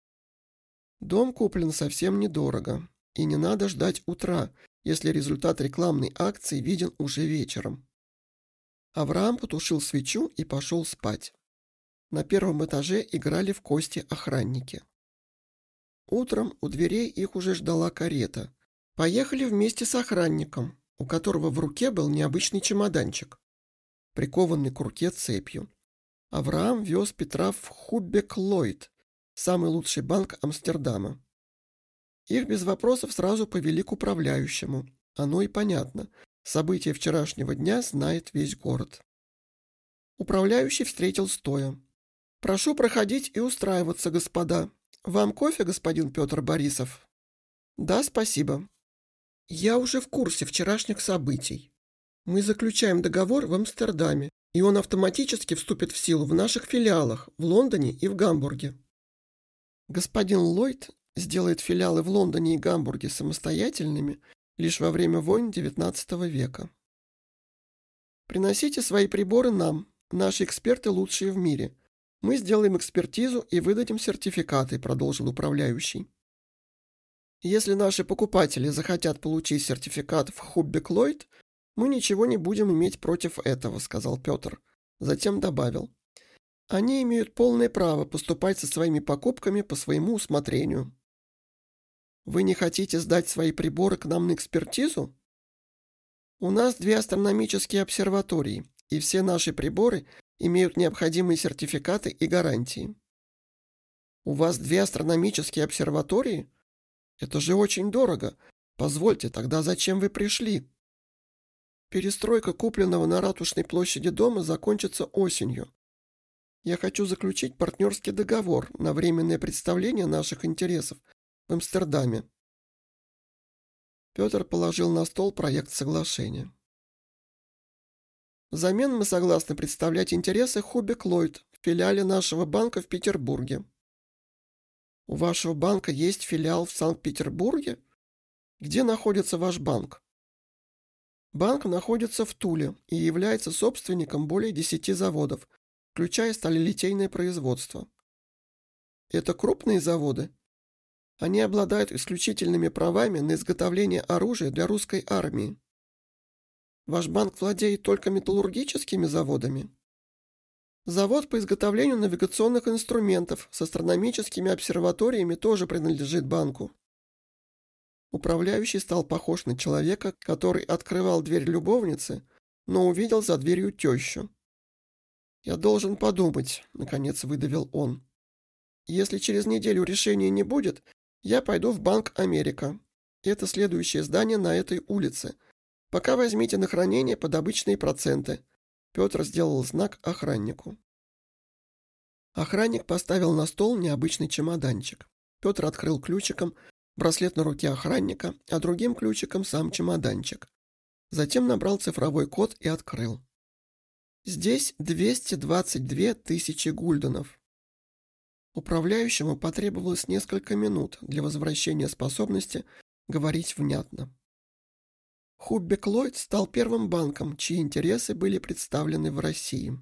Дом куплен совсем недорого, и не надо ждать утра, если результат рекламной акции виден уже вечером. Авраам потушил свечу и пошел спать. На первом этаже играли в кости охранники. Утром у дверей их уже ждала карета. Поехали вместе с охранником, у которого в руке был необычный чемоданчик, прикованный к руке цепью. Авраам вез Петра в Хуббек-Лойд, самый лучший банк Амстердама. Их без вопросов сразу повели к управляющему. Оно и понятно. События вчерашнего дня знает весь город. Управляющий встретил стоя. «Прошу проходить и устраиваться, господа. Вам кофе, господин Петр Борисов?» «Да, спасибо. Я уже в курсе вчерашних событий. Мы заключаем договор в Амстердаме, и он автоматически вступит в силу в наших филиалах в Лондоне и в Гамбурге. Господин Ллойд сделает филиалы в Лондоне и Гамбурге самостоятельными лишь во время войн XIX века. Приносите свои приборы нам, наши эксперты лучшие в мире. Мы сделаем экспертизу и выдадим сертификаты», — продолжил управляющий. «Если наши покупатели захотят получить сертификат в Хуббек-Лойд, мы ничего не будем иметь против этого», — сказал Петр. Затем добавил: «Они имеют полное право поступать со своими покупками по своему усмотрению». «Вы не хотите сдать свои приборы к нам на экспертизу?» «У нас 2 астрономические обсерватории, и все наши приборы имеют необходимые сертификаты и гарантии». «У вас 2 астрономические обсерватории? Это же очень дорого. Позвольте, тогда зачем вы пришли?» «Перестройка купленного на Ратушной площади дома закончится осенью. Я хочу заключить партнерский договор на временное представление наших интересов в Амстердаме». Петр положил на стол проект соглашения. «Взамен мы согласны представлять интересы Хуббек-Лойд в филиале нашего банка в Петербурге». «У вашего банка есть филиал в Санкт-Петербурге? Где находится ваш банк?» «Банк находится в Туле и является собственником более 10 заводов, включая сталелитейное производство». «Это крупные заводы?» «Они обладают исключительными правами на изготовление оружия для русской армии». «Ваш банк владеет только металлургическими заводами?» «Завод по изготовлению навигационных инструментов с астрономическими обсерваториями тоже принадлежит банку». Управляющий стал похож на человека, который открывал дверь любовницы, но увидел за дверью тещу. «Я должен подумать», — наконец выдавил он. «Если через неделю решения не будет, я пойду в Банк Америка. Это следующее здание на этой улице. Пока возьмите на хранение под обычные проценты». Петр сделал знак охраннику. Охранник поставил на стол необычный чемоданчик. Петр открыл ключиком браслет на руке охранника, а другим ключиком сам чемоданчик. Затем набрал цифровой код и открыл. Здесь 222 тысячи гульденов. Управляющему потребовалось несколько минут для возвращения способности говорить внятно. Хуббек-Лойд стал первым банком, чьи интересы были представлены в России.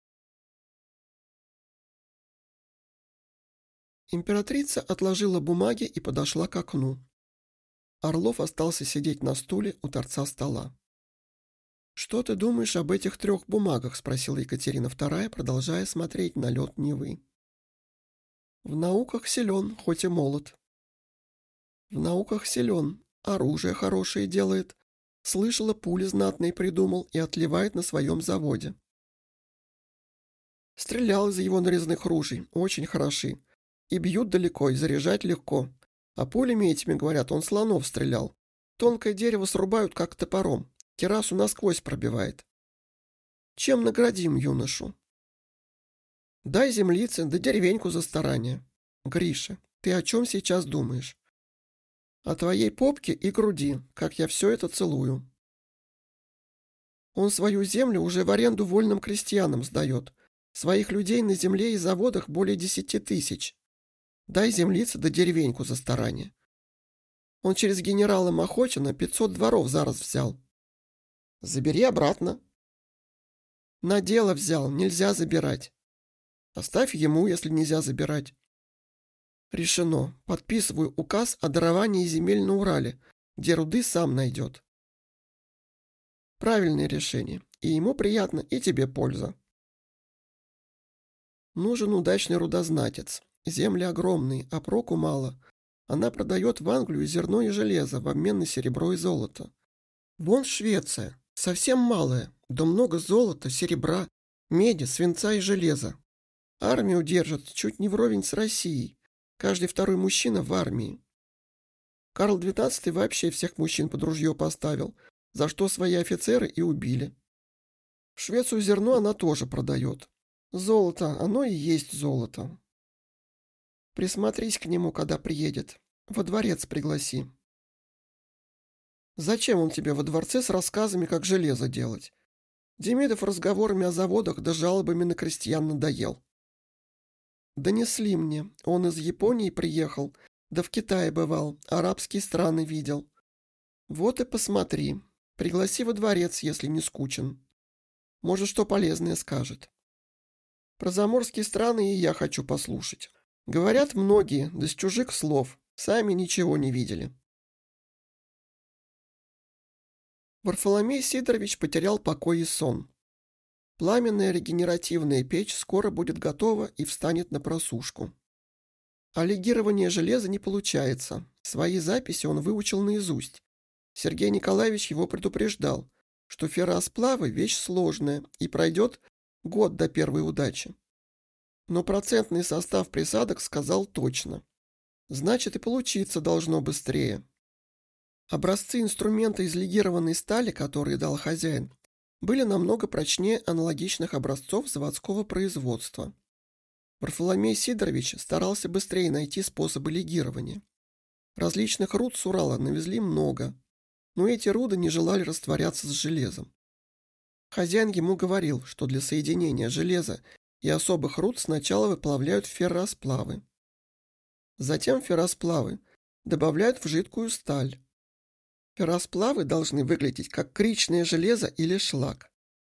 Императрица отложила бумаги и подошла к окну. Орлов остался сидеть на стуле у торца стола. «Что ты думаешь об этих 3 бумагах?» — спросила Екатерина II, продолжая смотреть на лед Невы. «В науках силен, хоть и молод». «В науках силен, оружие хорошее делает. Слышала, пули знатные придумал и отливает на своем заводе. Стрелял из его нарезных ружей, очень хороши. И бьют далеко, и заряжать легко. А пулями этими, говорят, он слонов стрелял. Тонкое дерево срубают, как топором. Террасу насквозь пробивает. Чем наградим юношу? Дай землицы, да деревеньку за старание. Гриша, ты о чем сейчас думаешь? О твоей попке и груди, как я все это целую. Он свою землю уже в аренду вольным крестьянам сдает. Своих людей на земле и заводах более 10 000. Дай землицы да деревеньку за старание. Он через генерала Махотина 500 дворов зараз взял. Забери обратно. На дело взял, нельзя забирать. Оставь ему, если нельзя забирать. Решено. Подписываю указ о даровании земель на Урале, где руды сам найдет. Правильное решение. И ему приятно, и тебе польза. Нужен удачный рудознатец. Земли огромные, а проку мало. Она продает в Англию зерно и железо в обмен на серебро и золото. Вон Швеция, совсем малая, да много золота, серебра, меди, свинца и железа. Армию держат чуть не вровень с Россией. Каждый второй мужчина в армии. Карл XII вообще всех мужчин под ружье поставил, за что свои офицеры и убили. В Швецию зерно она тоже продает. Золото, оно и есть золото. Присмотрись к нему, когда приедет. Во дворец пригласи. Зачем он тебе во дворце с рассказами, как железо делать? Демидов разговорами о заводах да жалобами на крестьян надоел. Донесли мне, он из Японии приехал, да в Китае бывал, арабские страны видел. Вот и посмотри, пригласи во дворец, если не скучен. Может, что полезное скажет. Про заморские страны и я хочу послушать. Говорят многие, да с чужих слов, сами ничего не видели. Варфоломей Сидорович потерял покой и сон. Пламенная регенеративная печь скоро будет готова и встанет на просушку. А легирование железа не получается. Свои записи он выучил наизусть. Сергей Николаевич его предупреждал, что ферросплавы – вещь сложная и пройдет год до первой удачи. Но процентный состав присадок сказал точно. Значит, и получиться должно быстрее. Образцы инструмента из легированной стали, которые дал хозяин, были намного прочнее аналогичных образцов заводского производства. Варфоломей Сидорович старался быстрее найти способы легирования. Различных руд с Урала навезли много, но эти руды не желали растворяться с железом. Хозяин ему говорил, что для соединения железа и особых руд сначала выплавляют ферросплавы. Затем ферросплавы добавляют в жидкую сталь. Ферросплавы должны выглядеть как кричное железо или шлак.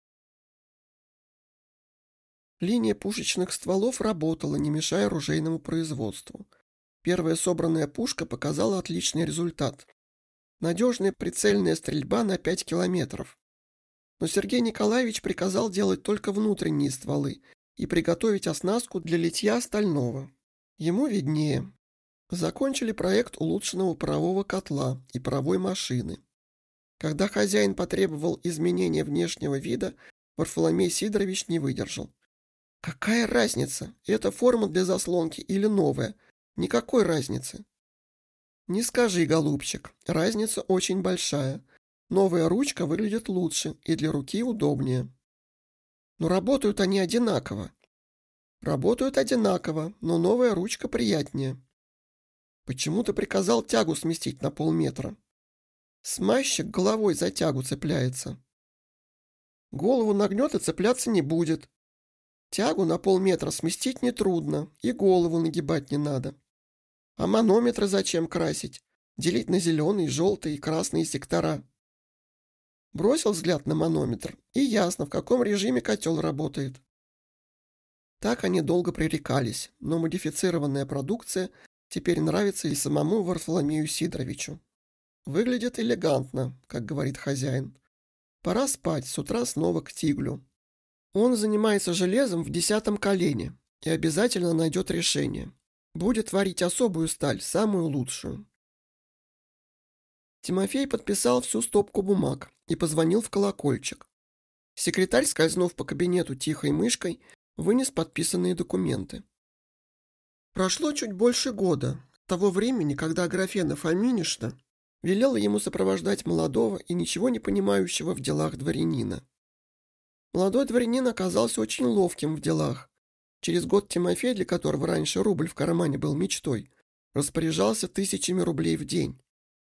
Линия пушечных стволов работала, не мешая оружейному производству. Первая собранная пушка показала отличный результат. Надежная прицельная стрельба на 5 километров. Но Сергей Николаевич приказал делать только внутренние стволы и приготовить оснастку для литья остального. Ему виднее. Закончили проект улучшенного парового котла и паровой машины. Когда хозяин потребовал изменения внешнего вида, Варфоломей Сидорович не выдержал. «Какая разница, это форма для заслонки или новая? Никакой разницы». «Не скажи, голубчик, разница очень большая. Новая ручка выглядит лучше и для руки удобнее». «Но работают они одинаково». «Работают одинаково, но новая ручка приятнее». «Почему ты приказал тягу сместить на полметра?» «Смазчик головой за тягу цепляется». «Голову нагнет и цепляться не будет. Тягу на полметра сместить нетрудно, и голову нагибать не надо. А манометры зачем красить? Делить на зеленые, желтые и красные сектора». Бросил взгляд на манометр, и ясно, в каком режиме котел работает. Так они долго пререкались, но модифицированная продукция теперь нравится и самому Варфоломею Сидоровичу. Выглядит элегантно, как говорит хозяин. Пора спать, с утра снова к тиглю. Он занимается железом в 10 колене и обязательно найдет решение. Будет варить особую сталь, самую лучшую. Тимофей подписал всю стопку бумаг и позвонил в колокольчик. Секретарь, скользнув по кабинету тихой мышкой, вынес подписанные документы. Прошло чуть больше года, того времени, когда Аграфена Фоминишна велела ему сопровождать молодого и ничего не понимающего в делах дворянина. Молодой дворянин оказался очень ловким в делах. Через год Тимофей, для которого раньше рубль в кармане был мечтой, распоряжался тысячами рублей в день.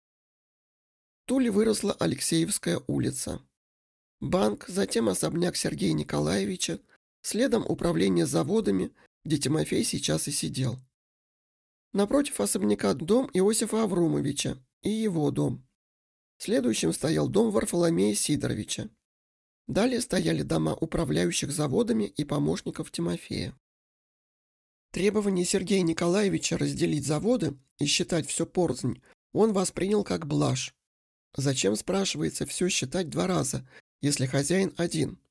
В Туле выросла Алексеевская улица. Банк, затем особняк Сергея Николаевича, следом управление заводами, где Тимофей сейчас и сидел. Напротив особняка дом Иосифа Аврумовича и его дом. Следующим стоял дом Варфоломея Сидоровича. Далее стояли дома управляющих заводами и помощников Тимофея. Требование Сергея Николаевича разделить заводы и считать все порознь он воспринял как блажь. Зачем, спрашивается, все считать два раза, если хозяин один?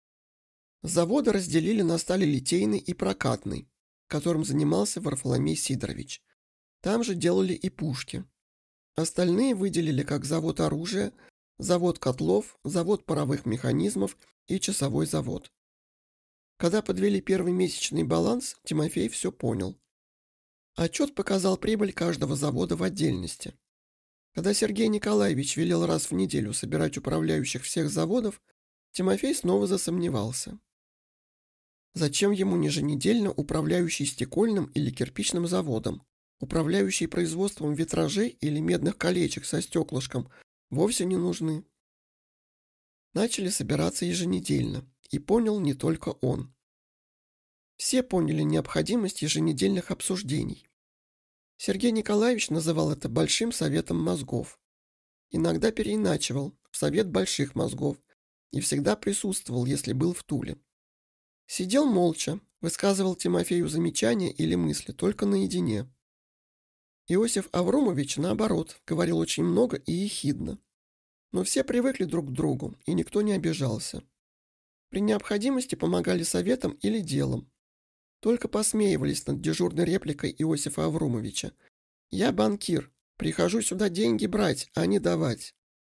Заводы разделили на сталелитейный и прокатный, которым занимался Варфоломей Сидорович. Там же делали и пушки. Остальные выделили как завод оружия, завод котлов, завод паровых механизмов и часовой завод. Когда подвели первый месячный баланс, Тимофей все понял. Отчет показал прибыль каждого завода в отдельности. Когда Сергей Николаевич велел раз в неделю собирать управляющих всех заводов, Тимофей снова засомневался. Зачем ему еженедельно управляющий стекольным или кирпичным заводом, управляющий производством витражей или медных колечек со стеклышком, вовсе не нужны. Начали собираться еженедельно, и понял не только он. Все поняли необходимость еженедельных обсуждений. Сергей Николаевич называл это «большим советом мозгов». Иногда переиначивал в совет больших мозгов и всегда присутствовал, если был в Туле. Сидел молча, высказывал Тимофею замечания или мысли только наедине. Иосиф Аврумович, наоборот, говорил очень много и ехидно. Но все привыкли друг к другу, и никто не обижался. При необходимости помогали советом или делом. Только посмеивались над дежурной репликой Иосифа Аврумовича. «Я банкир, прихожу сюда деньги брать, а не давать».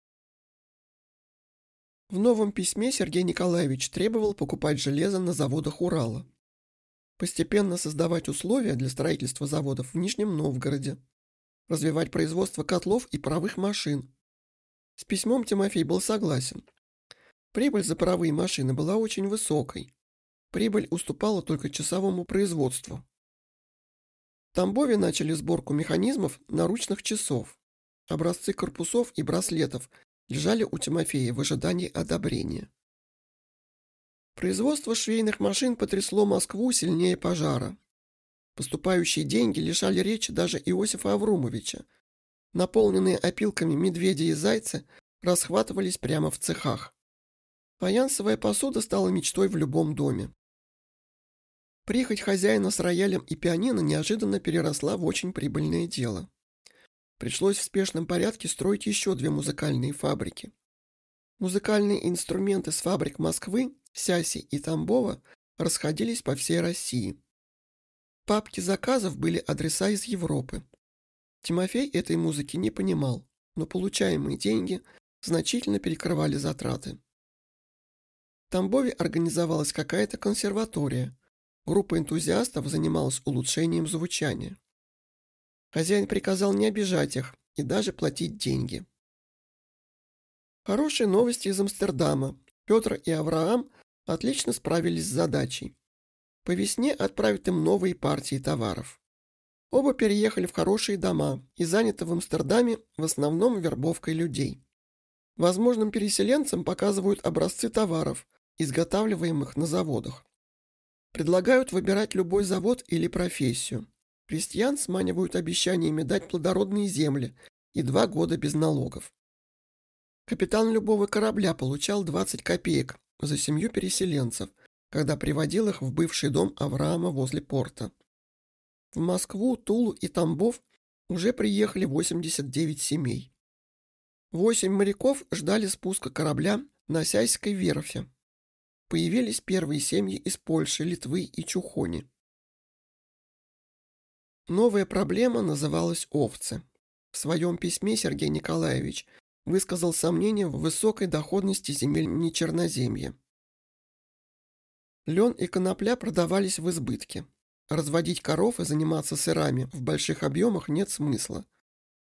В новом письме Сергей Николаевич требовал покупать железо на заводах Урала. Постепенно создавать условия для строительства заводов в Нижнем Новгороде. Развивать производство котлов и паровых машин. С письмом Тимофей был согласен. Прибыль за паровые машины была очень высокой. Прибыль уступала только часовому производству. В Тамбове начали сборку механизмов наручных часов. Образцы корпусов и браслетов лежали у Тимофея в ожидании одобрения. Производство швейных машин потрясло Москву сильнее пожара. Поступающие деньги лишали речи даже Иосифа Аврумовича. Наполненные опилками медведи и зайцы расхватывались прямо в цехах. Фаянсовая посуда стала мечтой в любом доме. Прихоть хозяина с роялем и пианино неожиданно переросла в очень прибыльное дело. Пришлось в спешном порядке строить еще 2 музыкальные фабрики. Музыкальные инструменты с фабрик Москвы, Сяси и Тамбова расходились по всей России. В папке заказов были адреса из Европы. Тимофей этой музыки не понимал, но получаемые деньги значительно перекрывали затраты. В Тамбове организовалась какая-то консерватория. Группа энтузиастов занималась улучшением звучания. Хозяин приказал не обижать их и даже платить деньги. Хорошие новости из Амстердама. Петр и Авраам отлично справились с задачей. По весне отправят им новые партии товаров. Оба переехали в хорошие дома и заняты в Амстердаме в основном вербовкой людей. Возможным переселенцам показывают образцы товаров, изготавливаемых на заводах. Предлагают выбирать любой завод или профессию. Крестьян сманивают обещаниями дать плодородные земли и 2 года без налогов. Капитан любого корабля получал 20 копеек за семью переселенцев, когда приводил их в бывший дом Авраама возле порта. В Москву, Тулу и Тамбов уже приехали 89 семей. 8 моряков ждали спуска корабля на Сяйской верфи. Появились первые семьи из Польши, Литвы и Чухони. Новая проблема называлась овцы. В своем письме Сергей Николаевич высказал сомнение в высокой доходности земель нечерноземья. Лен и конопля продавались в избытке. Разводить коров и заниматься сырами в больших объемах нет смысла.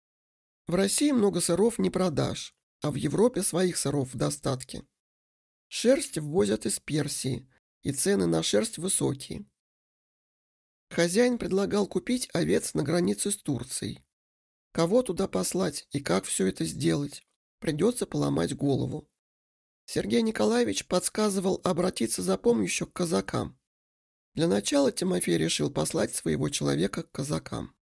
В России много сыров не продашь, а в Европе своих сыров в достатке. Шерсть ввозят из Персии, и цены на шерсть высокие. Хозяин предлагал купить овец на границе с Турцией. Кого туда послать и как все это сделать? Придется поломать голову. Сергей Николаевич подсказывал обратиться за помощью к казакам. Для начала Тимофей решил послать своего человека к казакам.